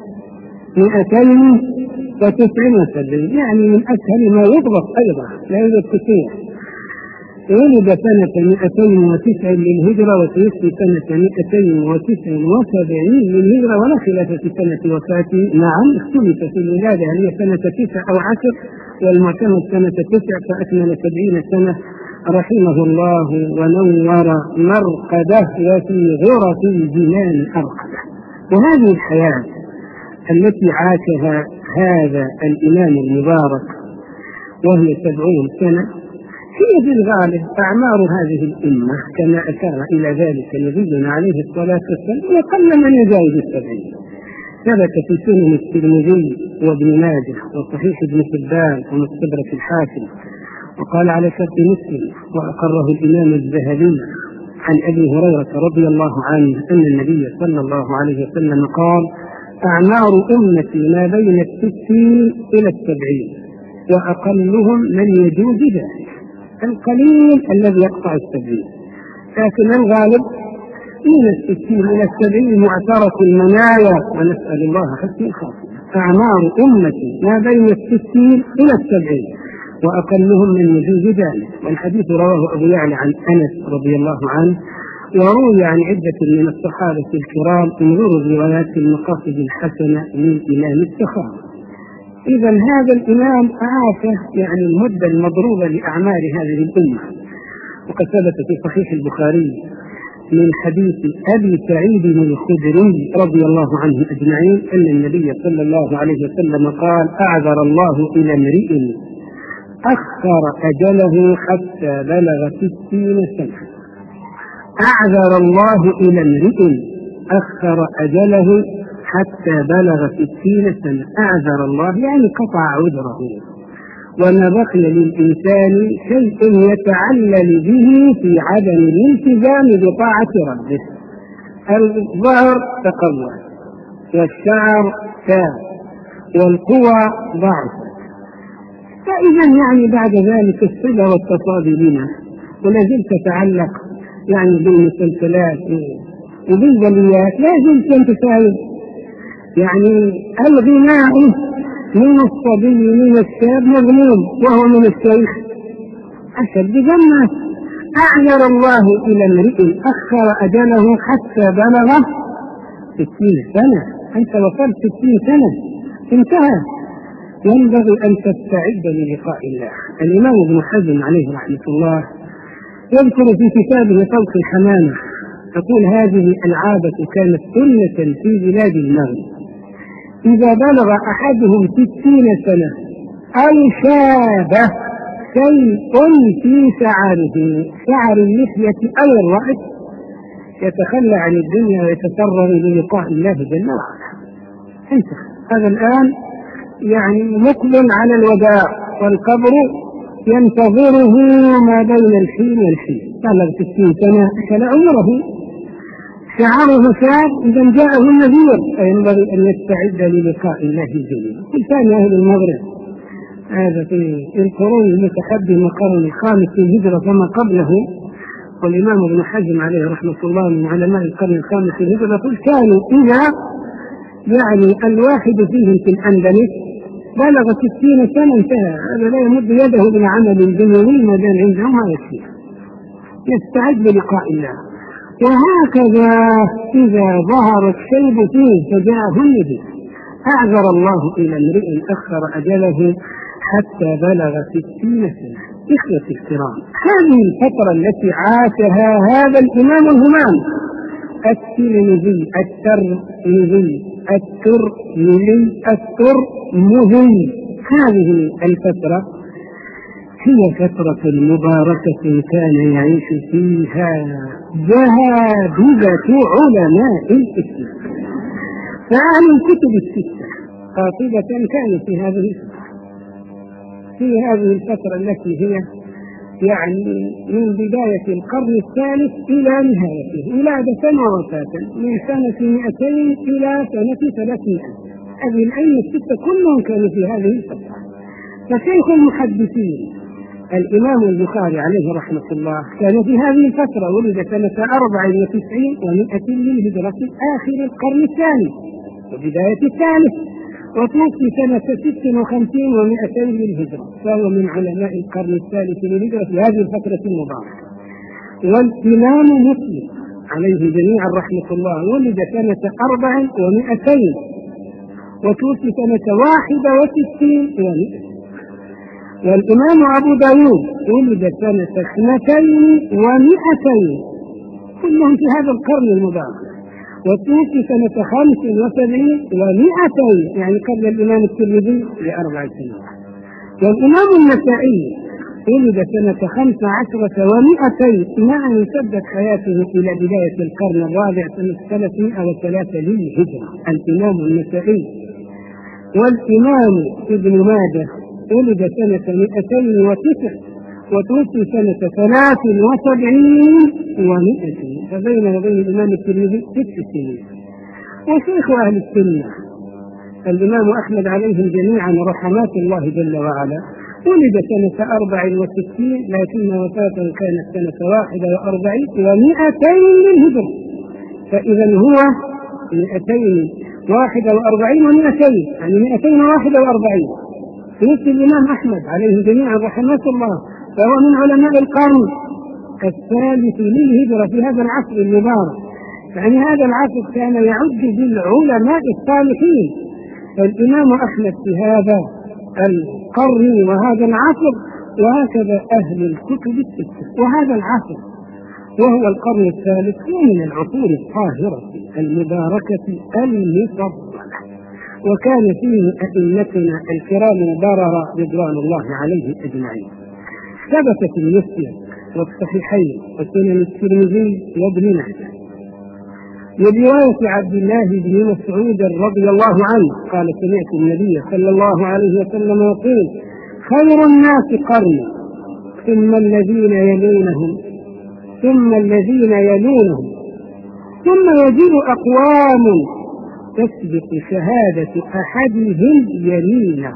مئتين وتسعين وسبعين، يعني من أسهل ما يضبط أيضا لا يوجد كثير. ولد سنة مئتين وتسع للهجرة وتوفي سنة مئتين وتسع وسبعين للهجرة، ولا خلاف في سنة وفاته. نعم اختلف في الولادة هل هي سنة تسع أو عشر، والمعتمد سنة تسع فأكمل سبعين سنة رحمه الله ونور مرقده وفي غرف الجنان أرقده. وهذه الحياة التي عاشها هذا الإمام المبارك وهي سبعون سنة هي بالغالب أعمار هذه الأمة كما أشار إلى ذلك نبينا عليه الصلاة والسلام، وقل من يجاوز السبعين. ثبت في سنن الترمذي وابن ماجه وصحيح ابن حبان ومستدرك الحاكم، وقال على شرط مسلم وأقره الإمام الذهبي عن أبي هريرة رضي الله عنه أن النبي صلى الله عليه وسلم قال: أعمار أمتي ما بين الستين إلى السبعين وأقلهم من يجوز ذلك. القليل الذي يقطع السبعين، لكن الغالب من الستين إلى السبعين معترك المنايا، ونسأل الله حسن الخاتمة. أعمار أمتي ما بين الستين إلى السبعين وأقلهم من يجوز ذلك. والحديث رواه أبو يعلى عن أنس رضي الله عنه، وروي عن عدة من الصحابة الكرام، انظروا الروايات المقاصد الحسنة من إمام السخاوة. إذا هذا الإمام عاش يعني المدة المضروبة لأعمار هذه الأمة. وقد ثبت في صحيح البخاري من حديث أبي سعيد الخدري رضي الله عنه أجمعين أن النبي صلى الله عليه وسلم قال: أعذر الله إلى امرئ أخر أجله حتى بلغ ستين سنة. أعذر الله إلى امرئ أخر أجله حتى بلغ ستين سنة. أعذر الله يعني قطع عذره، وما بقي للإنسان شيء يتعلل به في عدم الالتزام بطاعة ربه. الظهر تقوى، والشعر تاب، والقوى ضعف، فإذا يعني بعد ذلك الصلة والتصادي بنا، ولازلت تتعلق يعني بالمسلسلات وبالبليات، لازلت تنتساوي يعني الغناء من الصبي من الشاب مذموم، وهو من الشيخ أشد بجنة. أعذر الله إلى امرئ أخر أجله حتى بلغ ستين سنة. أنت وصلت ستين سنة انتهى، ينبغي أن تستعد للقاء الله. الإمام ابن حزم عليه رحمة الله يذكر في كتابه طلق الحمامة يقول: هذه العادة كانت سنة في بلاد المغرب، إذا بلغ أحدهم ستين سنة أو شابه شيء في شعره، شعر اللحية أو الرأس، يتخلى عن الدنيا ويتسرر للقاء الله جل وعلا. انت هذا الآن يعني مقبل على الوداع، والقبر ينتظره ما بين الحين والحين. بلغ ستين سنة خلع عمره، شعره شاب، إذا جاءه النذير فينبغي أن يستعد للقاء الله الجليل. كان أهل المغرب هذا في القرون المتقدمة القرن الخامس في الهجرة فما قبله، والإمام ابن حزم عليه رحمة الله من علماء القرن الخامس في الهجرة يقول: كانوا إذا يعني الواحد فيهم في الأندلس بلغ ستين سنة انتهى، هذا لا يمد يده إلى عمل دنيوي ما دام عنده ما يكفي، يستعد للقاء الله. وهكذا إذا ظهر الشيب فيه فجاءه النبي: أعذر الله إلى امرئ أخر أجله حتى بلغ ستين سنة. إخوة الكرام، هذه الفترة التي عاشها هذا الإمام الهمام الترمذي الترمذي الترمذي الترمذي هذه الفترة هي فترة مباركة كان يعيش فيها جهابذة علماء الإسلام. فأهل الكتب الستة قاطبة كانوا في هذه في هذه الفترة التي هي يعني من بداية القرن الثالث إلى نهايته، ولادة ووفاة من سنة مئتين إلى سنة ثلاثمائة. هذه الأئمة الستة كلهم كانوا في هذه الفترة. فشيخ المحدثين الإمام البخاري عليه رحمة الله كان في هذه الفترة، ولد سنة أربع وتسعين ومائة للهجرة آخر القرن الثاني وبداية الثالث، وتوفي سنة ست وخمسين ومائتين للهجرة، فهو من علماء القرن الثالث للهجرة في هذه الفترة المباركة. والإمام مسلم عليه جميعا رحمة الله ولد سنة أربع ومائتين وتوفي سنة واحدة وستين ومائة. والإمام أبو داود ولد سنة اثنتين ومائتين، كلهم في هذا القرن المبارك، وتوفي سنة خمس وسبعين ومائتين، يعني قبل الإمام الترمذي بأربع سنوات. والإمام النسائي ولد سنة خمس عشرة ومائتين، مع أن امتدت حياته إلى بداية القرن الرابع سنة ثلاثمائة وثلاثة للهجرة الإمام النسائي. والإمام ابن ماجه ولد سنة مائتين وتسع وتوفي سنة ثلاث وسبعين ومائتين، فبين وبين الإمام الترمذي ست سنين. وشيخ أهل السنة الإمام أحمد عليهم جميعا رحمات الله جل وعلا ولد سنة أربع وستين، لكن وفاته كانت سنة واحدة وأربعين ومائتين للهجرة، فإذا هو مائتين واحدة وأربعين ومائتين، يعني مائتين واحدة وأربعين. مثل الإمام أحمد عليه جميعا رحمة الله، فهو من علماء القرن الثالث للهجرة في هذا العصر المبارك، يعني هذا العصر كان يعد بالعلماء الصالحين. فالإمام أحمد في هذا القرن وهذا العصر، وهكذا أهل الكتب الستة. وهذا العصر وهو القرن الثالث من العصور الطاهرة المباركة المفضلة، وكان فيه أئمتنا الكرام البررة رضوان الله عليهم أجمعين. ثبت في المسند والصحيحين وسنن الترمذي وابن ماجه برواية عبد الله بن مسعود رضي الله عنه قال: سمعت النبي صلى الله عليه وسلم يقول: خير الناس قرني ثم الذين يلونهم ثم الذين يلونهم ثم يجيء أقوام تسبق شهادة أحدهم يمينه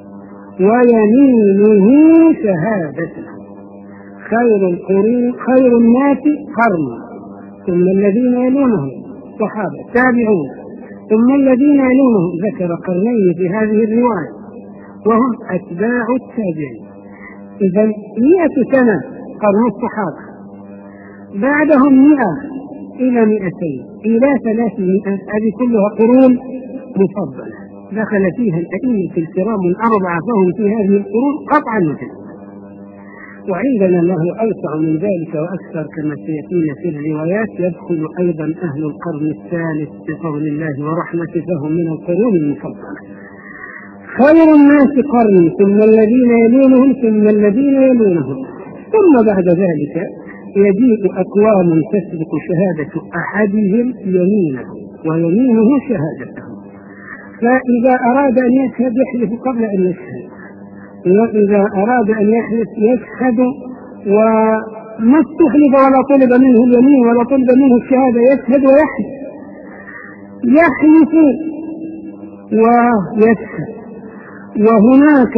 ويمينه شهادته. خير القرون خير الناس قرني ثم الذين يلونهم صحابة تابعون ثم الذين يلونهم، ذكر قرنين في هذه الرواية وهم أتباع التابعين. إذا مئة سنة قرن الصحابة، بعدهم مئة إلى مئتين إلى ثلاثمائة، هذه كلها قرون مفضلة دخل فيها الأئمة الكرام الأربعة، فهم في هذه القرون قطعا وجزما. وعندنا ما هو أوسع من ذلك وأكثر كما سيأتينا في الروايات، يدخل أيضا أهل القرن الثالث بفضل الله ورحمته، فهم من القرون المفضلة. خير الناس قرني ثم الذين يلونهم ثم الذين يلونهم، ثم بعد ذلك يجيء أقوام تسبق شهادة أحدهم يمينه ويمينه شهادته. فإذا أراد أن يشهد يحلف قبل أن يشهد، وإذا أراد أن يحلف يشهد وما استحلف ولا طلب منه اليمين ولا طلب منه الشهادة، يشهد ويحلف، يحلف ويشهد. وهناك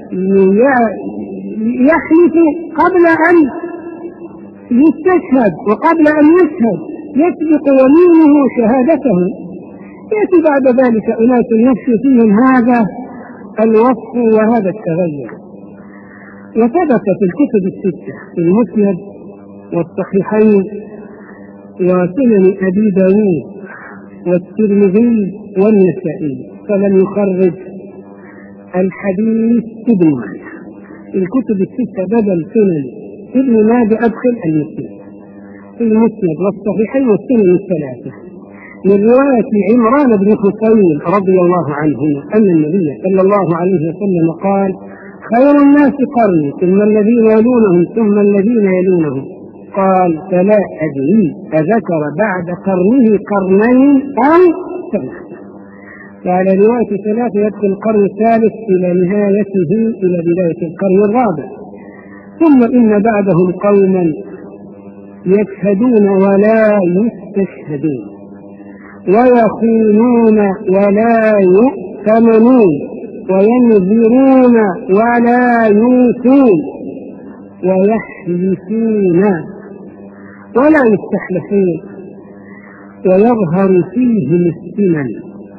يحلف قبل أن يستشهد وقبل أن يشهد يسبق يمينه شهادته. يأتي بعد ذلك أناس يفشي فيهم هذا الوصف وهذا التغير. وثبت في الكتب الستة في المسند والصحيحين وسنن أبي داود والترمذي والنسائي، فلم يخرج الحديث ابن ماجه. الكتب الستة بدل سنن ابن ماجه أدخل المسند في المسند والصحيحين والسنن الثلاثة من رواية عمران بن حسين رضي الله عنه أن النبي صلى الله عليه وسلم قال: خير الناس قرني ثم الذين يلونهم ثم الذين يلونهم. قال: فلا أدري أذكر بعد قرنه قرنين أو ثلاثة. فعلى رواية ثلاثة يدخل القرن الثالث إلى نهايته إلى بداية القرن الرابع. ثم إن بعدهم قوما يشهدون ولا يستشهدون ويخونون ولا يؤتمنون وينذرون ولا يوفون ويحلفون ولا يستحلفون ويظهر فيهم السمن.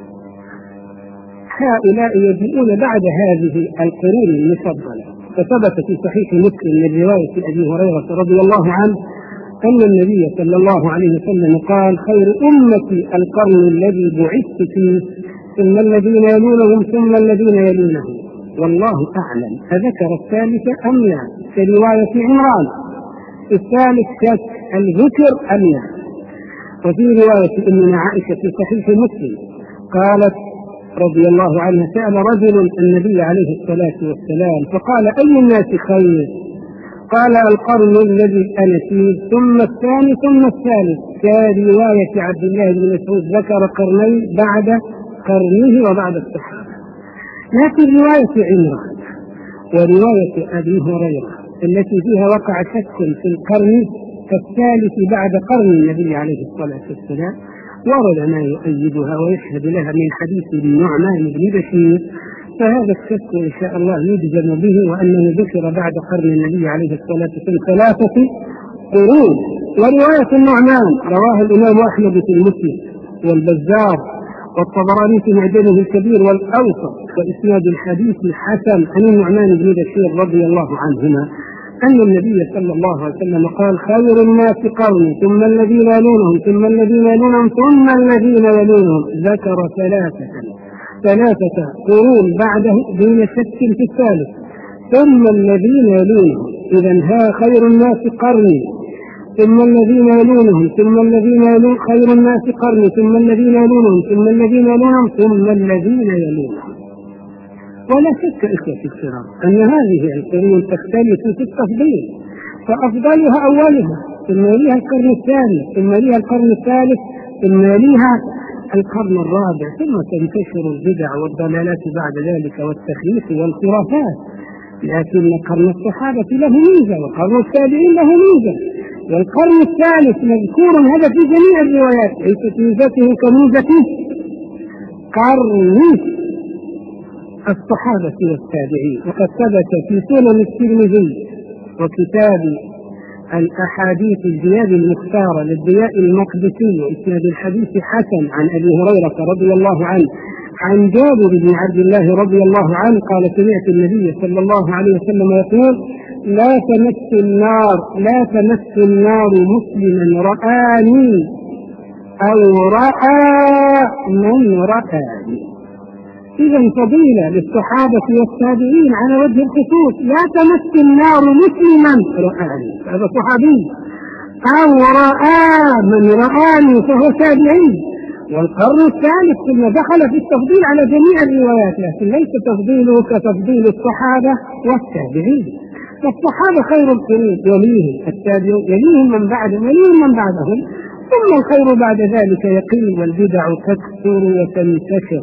هؤلاء يجيئون بعد هذه القرون المفضلة. فثبت في صحيح مسلم من رواية أبي هريرة رضي الله عنه أن النبي صلى الله عليه وسلم قال: خير أمتي القرن الذي بعثت فيه ثم الذين يلونهم ثم الذين يلونهم والله أعلم. أذكر الثالث أم لا؟ كرواية عمران الثالث شك الذكر أم لا؟ وفي رواية أمنا عائشة في صحيح مسلم قالت رضي الله عنها: سأل رجل النبي عليه الصلاة والسلام فقال: أي الناس خير؟ قال: القرن الذي أنا فيه ثم الثاني ثم الثالث. كرواية عبد الله بن مسعود ذكر قرنين بعد قرنه وبعد الصحابة. لكن رواية عمران ورواية أبي هريرة التي فيها وقع شك في القرن الثالث بعد قرن النبي عليه الصلاة والسلام ورد ما يؤيدها ويشهد لها من حديث النعمان بن بشير، فهذا الشك إن شاء الله يجزم به، وأنه ذكر بعد قرن النبي عليه الصلاة والسلام ثلاثة قرون. ورواية النعمان رواها الإمام أحمد في المسند والبزار والطبراني في معجمه الكبير والأوسط، وإسناد الحديث حسن عن النعمان بن بشير رضي الله عنهما أن النبي صلى الله عليه وسلم قال: خير الناس قرني ثم الذين يلونهم ثم الذين يلونهم ثم الذين يلونهم. ذكر ثلاثة ثلاثة قرون بعده دون شك في الثالث ثم الذين يلونهم. إذن ها خير الناس قرني ثم الذين يلونهم ثم الذين يلون خير الناس قرني ثم الذين يلونهم ثم الذين يلونهم ثم الذين يلونهم. ولا شك إخوة الكرام أن هذه القرون تختلف في التفضيل، فأفضلها أولها ثم يليها القرن الثاني ثم يليها القرن الثالث ثم يليها القرن الرابع، ثم تنتشر البدع والضلالات بعد ذلك والتخييف والخرافات. لكن قرن الصحابة له ميزة وقرن التابعين له ميزة، والقرن الثالث مذكور هذا في جميع الروايات، ليست ميزته كميزة قرن الصحابة والتابعين. وقد ثبت في سنن الترمذي وكتاب الأحاديث الجياد المختارة للضياء المقدسي وإسناد الحديث حسن عن أبي هريرة رضي الله عنه عن جابر بن عبد الله رضي الله عنه قال: سمعت النبي صلى الله عليه وسلم يقول: لا تمس النار لا تمس النار مسلما رآني أو رأى من رآني. إذا فضيلة للصحابة والتابعين على وجه الخصوص. لا تمس النار مسلما رآني هذا صحابي، أو رأى من رآني فهو تابعي. والقرن الثالث ثم دخل في التفضيل على جميع الروايات، لكن ليس تفضيله كتفضيل الصحابة والتابعين. فالصحابة خير القرون يليهم التابعون يليهم من بعدهم يليهم من بعدهم، ثم الخير بعد ذلك يقل والبدع تكثر وتنتشر.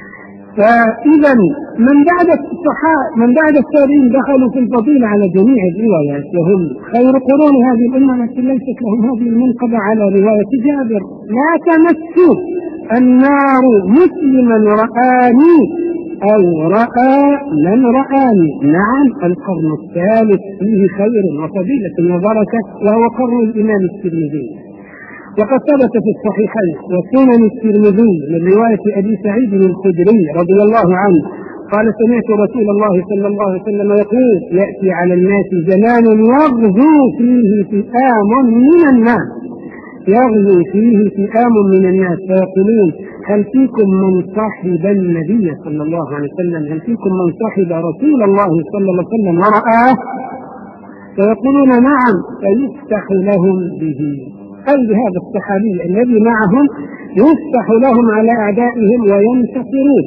فإذا من بعد الصحابة من بعد التابعين دخلوا في الفضيلة على جميع الروايات وهم خير قرون هذه الأمة، لكن ليست لهم هذه المنقبة على رواية جابر: لا تمس النار مسلما رآني أو رأى من رآني. نعم القرن الثالث فيه خير وفضيلة وبركة، وهو قرن الإمام الترمذي. وقد ثبت في الصحيحين وسنن الترمذي من رواية أبي سعيد الخدري رضي الله عنه قال: سمعت رسول الله صلى الله عليه وسلم يقول: يأتي على الناس زمان يغزو فيه فئام من الناس يغزو فيه فئام من الناس فيقولون: هل فيكم من صاحب النبي صلى الله عليه وسلم؟ هل فيكم من صاحب رسول الله صلى الله عليه وسلم ورآه؟ فيقولون: نعم. فيفتح لهم به، أي بهذا الصحابي الذي معهم يفتح لهم على أعدائهم وينتصرون.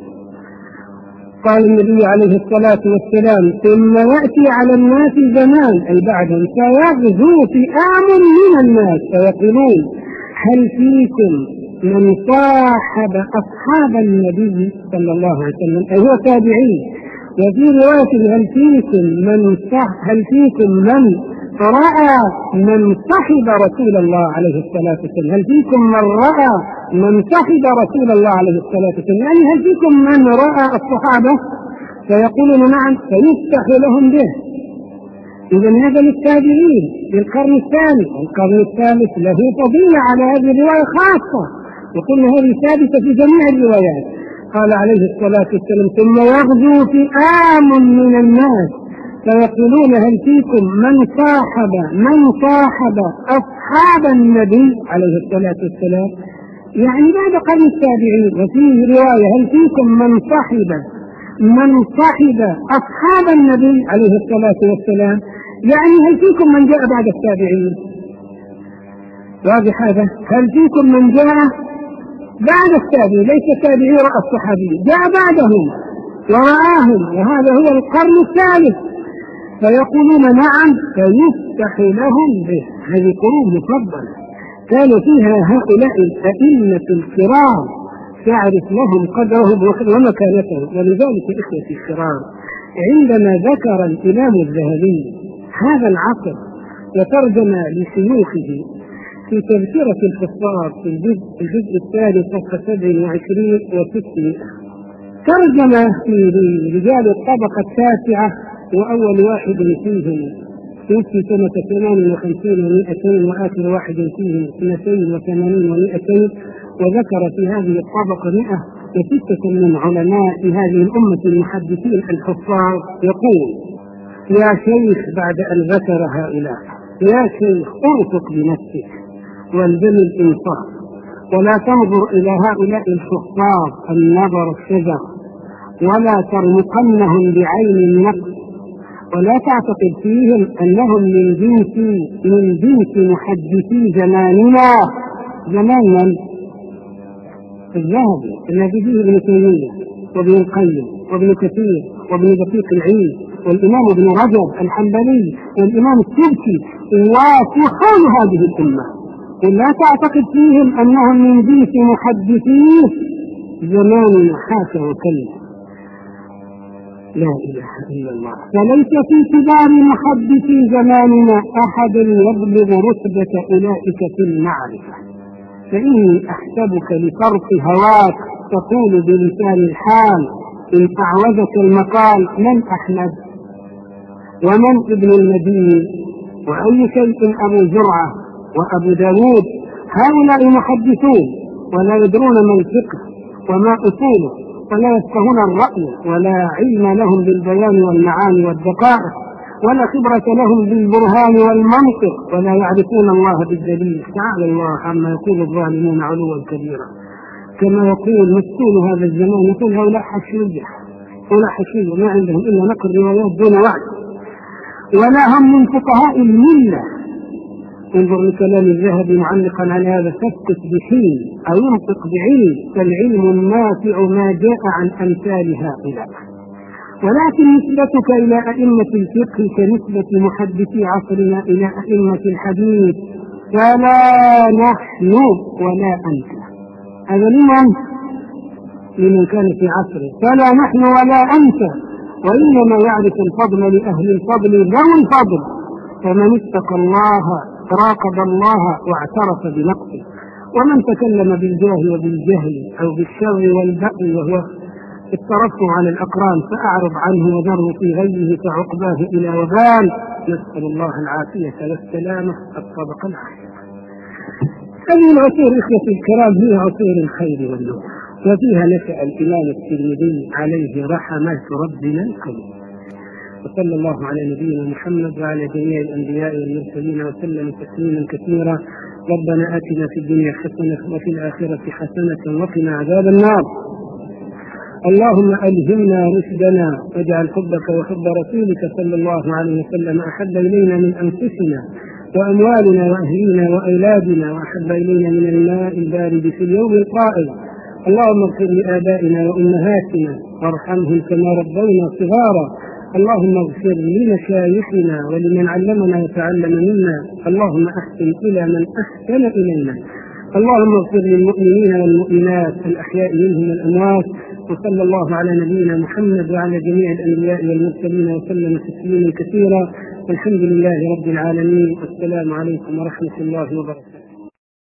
قال النبي عليه الصلاة والسلام: ثم يأتي على الناس زمان أي بعدهم فيغزو فئام من الناس فيقولون: هل فيكم من صاحب أصحاب النبي صلى الله عليه وسلم؟ أي هو تابعي، وفي رواية هل فيكم من هل فيكم من رأى من صحب رسول الله عليه الصلاة والسلام، هل فيكم من رأى من صحب رسول الله عليه الصلاة والسلام، يعني هل فيكم من رأى الصحابة؟ فيقولون نعم، فيفتح لهم به. إذا هذا للتابعين للقرن الثاني. القرن الثالث له فضيلة على هذه الرواية خاصة، وقلنا هذه ثابتة في جميع الروايات. قال عليه الصلاة والسلام ثم يغزو فئام من الناس فيقولون هل فيكم من صاحب من صاحب أصحاب النبي عليه الصلاة والسلام، يعني بعد قرن التابعين. وفي رواية هل فيكم من صاحب من صاحب أصحاب النبي عليه الصلاة والسلام، يعني هل فيكم من جاء بعد التابعين. واضح هذا؟ هل فيكم من جاء بعد التابعين، ليس التابعي رأى الصحابي، جاء بعدهم ورآهم، وهذا هو القرن الثالث. فيقولون نعم، فيفتح لهم به. هذه قرون مفضلة كان فيها هؤلاء الأئمة الكرام تعرف لهم قدرهم ومكانتهم. ولذلك إخوتي الكرام، عندما ذكر الإمام الذهبي هذا العصر وترجم لشيوخه في تذكرة الحفاظ في الجزء, الجزء الثالث صفحة سبع وعشرين وستين، ترجم في رجال الطبقة التاسعة وأول واحد فيهم توفي سنة ثمان وخمسين ومائتين وآخر واحد فيهم اثنتين وثمانين ومائتين، وذكر في هذه الطبقة مئة وستة من علماء هذه الأمة المحدثين الحفاظ. يقول يا شيخ بعد أن ذكر هؤلاء، يا شيخ ارفق بنفسك والزم الإنصاف، ولا تنظر إلى هؤلاء الحفاظ النظر الشجر، ولا ترمقنهم بعين النقد، ولا تعتقد فيهم أنهم من جنس من جنس محدثي زماننا، زماننا الذهبي الذي فيه ابن تيمية وابن القيم وابن كثير وابن دقيق العيد والإمام ابن رجب الحنبلي والإمام السبكي وفحول هذه الأمة، ولا تعتقد فيهم أنهم من جنس محدثي زماننا. حاشا وكلا، لا إله إلا الله. فليس في كبار محدثي زماننا أحد يبلغ رتبة أولئك في المعرفة، فإني أحسبك لفرط هواك تقول بلسان الحال إن أعوذك المقال من أحمد ومن ابن المديني وأي شيء أبو زرعة وأبو داود، هؤلاء محدثون ولا يدرون ما الفقه وما أصوله، ولا يفقهون الرأي، ولا علم لهم بالبيان والمعاني والدقائق، ولا خبرة لهم بالبرهان والمنطق، ولا يعرفون الله بالدليل. تعالى الله عما يقول الظالمون علوا كبيرا. كما يقول مسؤول هذا الزمان، يقول هؤلاء حشية ولا حشية، ما عندهم إلا نقل روايات دون وعد، ولا هم من فقهاء الملة. انظر لكلام الذهبي معلقا على هذا: فاسكت بحين أو ينطق بعلم، فالعلم النافع ما جاء عن أمثال هؤلاء. ولكن نسبتك إلى أئمة الفقه كنسبة محدثي عصرنا إلى أئمة الحديث، فلا نحن ولا أنت. هذا لمن؟ لمن كان في عصره. فلا نحن ولا أنت، وإنما يعرف الفضل لأهل الفضل ذوي الفضل، فمن اتقى الله راقب الله واعترف بنقصه، ومن تكلم بالجاه وبالجهل أو بالشر والبغي وهو الترفع على الأقران فأعرض عنه وذره في غيه فعقباه إلى وبال. نسأل الله العافية والسلامة. الطبقة العاشرة. هذه العصور إخوتي الكرام هي عصور الخير والنور، وفيها نشأ الإمام الترمذي عليه رحمة ربنا الكريم. وصلى الله على نبينا محمد وعلى جميع الأنبياء والمرسلين وسلم تسليما كثيرا. ربنا آتنا في الدنيا حسنة وفي الآخرة حسنة وقنا عذاب النار. اللهم ألهمنا رشدنا واجعل حبك وحب رسولك صلى الله عليه وسلم أحب إلينا من أنفسنا وأموالنا وأهلنا وأولادنا، وأحب إلينا من الماء البارد في اليوم القائم. اللهم اغفر لآبائنا وأمهاتنا وارحمهم كما ربونا صغارا. اللهم اغفر لمشايخنا ولمن علمنا وتعلم منا. اللهم أحسن إلى من أحسن إلينا. اللهم اغفر للمؤمنين والمؤمنات الأحياء منهم والأموات، وصلى الله على نبينا محمد وعلى جميع الأنبياء والمرسلين وسلم تسليما كثيرا، والحمد لله رب العالمين. والسلام عليكم ورحمة الله وبركاته.